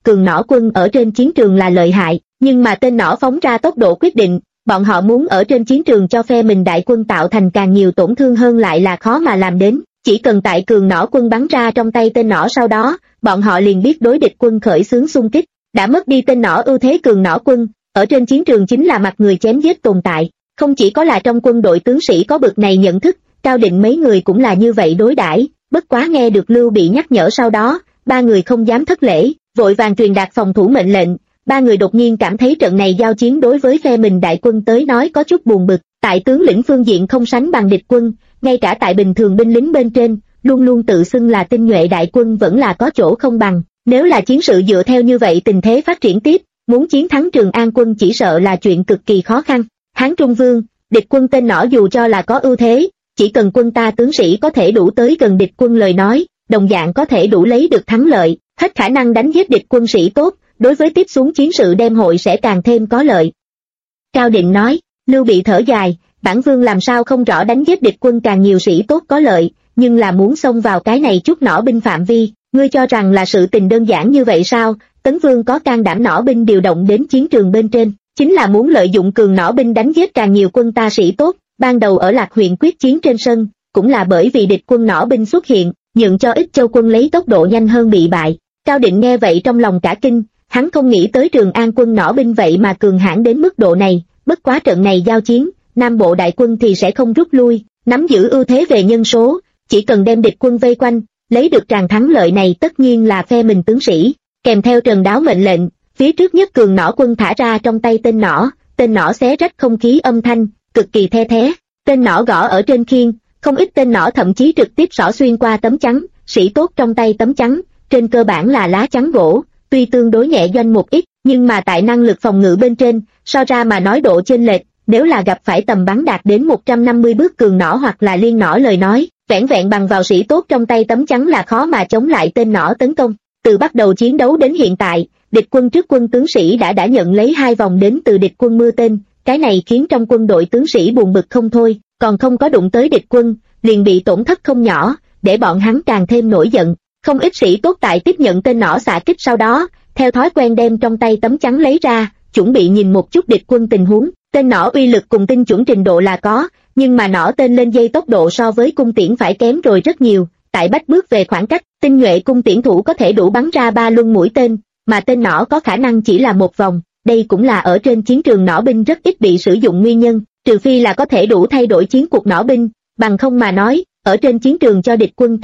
cường nỏ quân ở trên chiến trường là lợi hại, nhưng mà tên nỏ phóng ra tốc độ quyết định, bọn họ muốn ở trên chiến trường cho phe mình đại quân tạo thành càng nhiều tổn thương hơn lại là khó mà làm đến. Chỉ cần tại cường nỏ quân bắn ra trong tay tên nỏ sau đó, bọn họ liền biết đối địch quân khởi xướng xung kích. Đã mất đi tên nỏ ưu thế cường nỏ quân, ở trên chiến trường chính là mặt người chém giết tồn tại. Không chỉ có là trong quân đội tướng sĩ có bực này nhận thức, Cao Định mấy người cũng là như vậy đối đãi. Bất quá nghe được Lưu Bị nhắc nhở sau đó, ba người không dám thất lễ, vội vàng truyền đạt phòng thủ mệnh lệnh. Ba người đột nhiên cảm thấy trận này giao chiến đối với phe mình đại quân tới nói có chút buồn bực. Tại tướng lĩnh phương diện không sánh bằng địch quân, ngay cả tại bình thường binh lính bên trên, luôn luôn tự xưng là tinh nhuệ đại quân vẫn là có chỗ không bằng. Nếu là chiến sự dựa theo như vậy tình thế phát triển tiếp, muốn chiến thắng Trường An quân chỉ sợ là chuyện cực kỳ khó khăn. Hán Trung Vương, địch quân tên nỏ dù cho là có ưu thế, chỉ cần quân ta tướng sĩ có thể đủ tới gần địch quân lời nói, đồng dạng có thể đủ lấy được thắng lợi, hết khả năng đánh giết địch quân sĩ tốt, đối với tiếp xuống chiến sự đem hội sẽ càng thêm có lợi. Cao Định nói, Lưu Bị thở dài, bản vương làm sao không rõ đánh giết địch quân càng nhiều sĩ tốt có lợi, nhưng là muốn xông vào cái này chút nỏ binh phạm vi, ngươi cho rằng là sự tình đơn giản như vậy sao? Tấn Vương có can đảm nỏ binh điều động đến chiến trường bên trên, chính là muốn lợi dụng cường nỏ binh đánh giết càng nhiều quân ta sĩ tốt. Ban đầu ở Lạc huyện quyết chiến trên sân, cũng là bởi vì địch quân nỏ binh xuất hiện, nhượng cho Ích Châu quân lấy tốc độ nhanh hơn bị bại. Cao Định nghe vậy trong lòng cả kinh, hắn không nghĩ tới Trường An quân nỏ binh vậy mà cường hãn đến mức độ này. Bất quá trận này giao chiến, Nam Bộ đại quân thì sẽ không rút lui, nắm giữ ưu thế về nhân số, chỉ cần đem địch quân vây quanh, lấy được tràng thắng lợi này tất nhiên là phe mình tướng sĩ. Kèm theo Trần Đáo mệnh lệnh, phía trước nhất cường nỏ quân thả ra trong tay tên nỏ xé rách không khí âm thanh, cực kỳ the thé. Tên nỏ gõ ở trên khiên, không ít tên nỏ thậm chí trực tiếp xỏ xuyên qua tấm chắn, sĩ tốt trong tay tấm chắn, trên cơ bản là lá chắn gỗ, tuy tương đối nhẹ doanh một ít, nhưng mà tại năng lực phòng ngự bên trên, so ra mà nói độ chênh lệch, nếu là gặp phải tầm bắn đạt đến 150 bước cường nỏ hoặc là liên nỏ lời nói, vẻn vẹn bằng vào sĩ tốt trong tay tấm chắn là khó mà chống lại tên nỏ tấn công. Từ bắt đầu chiến đấu đến hiện tại, địch quân trước quân tướng sĩ đã nhận lấy 2 vòng đến từ địch quân mưa tên, cái này khiến trong quân đội tướng sĩ buồn bực không thôi, còn không có đụng tới địch quân, liền bị tổn thất không nhỏ, để bọn hắn càng thêm nổi giận. Không ít sĩ tốt tại tiếp nhận tên nỏ xạ kích sau đó, theo thói quen đem trong tay tấm chắn lấy ra, chuẩn bị nhìn một chút địch quân tình huống. Tên nỏ uy lực cùng tinh chuẩn trình độ là có, nhưng mà nỏ tên lên dây tốc độ so với cung tiễn phải kém rồi rất nhiều. Tại bách bước về khoảng cách, tinh nhuệ cung tiễn thủ có thể đủ bắn ra 3 luân mũi tên, mà tên nỏ có khả năng chỉ là 1 vòng. Đây cũng là ở trên chiến trường nỏ binh rất ít bị sử dụng nguyên nhân, trừ phi là có thể đủ thay đổi chiến cuộc nỏ binh, bằng không mà nói, ở trên chiến trường cho địch quân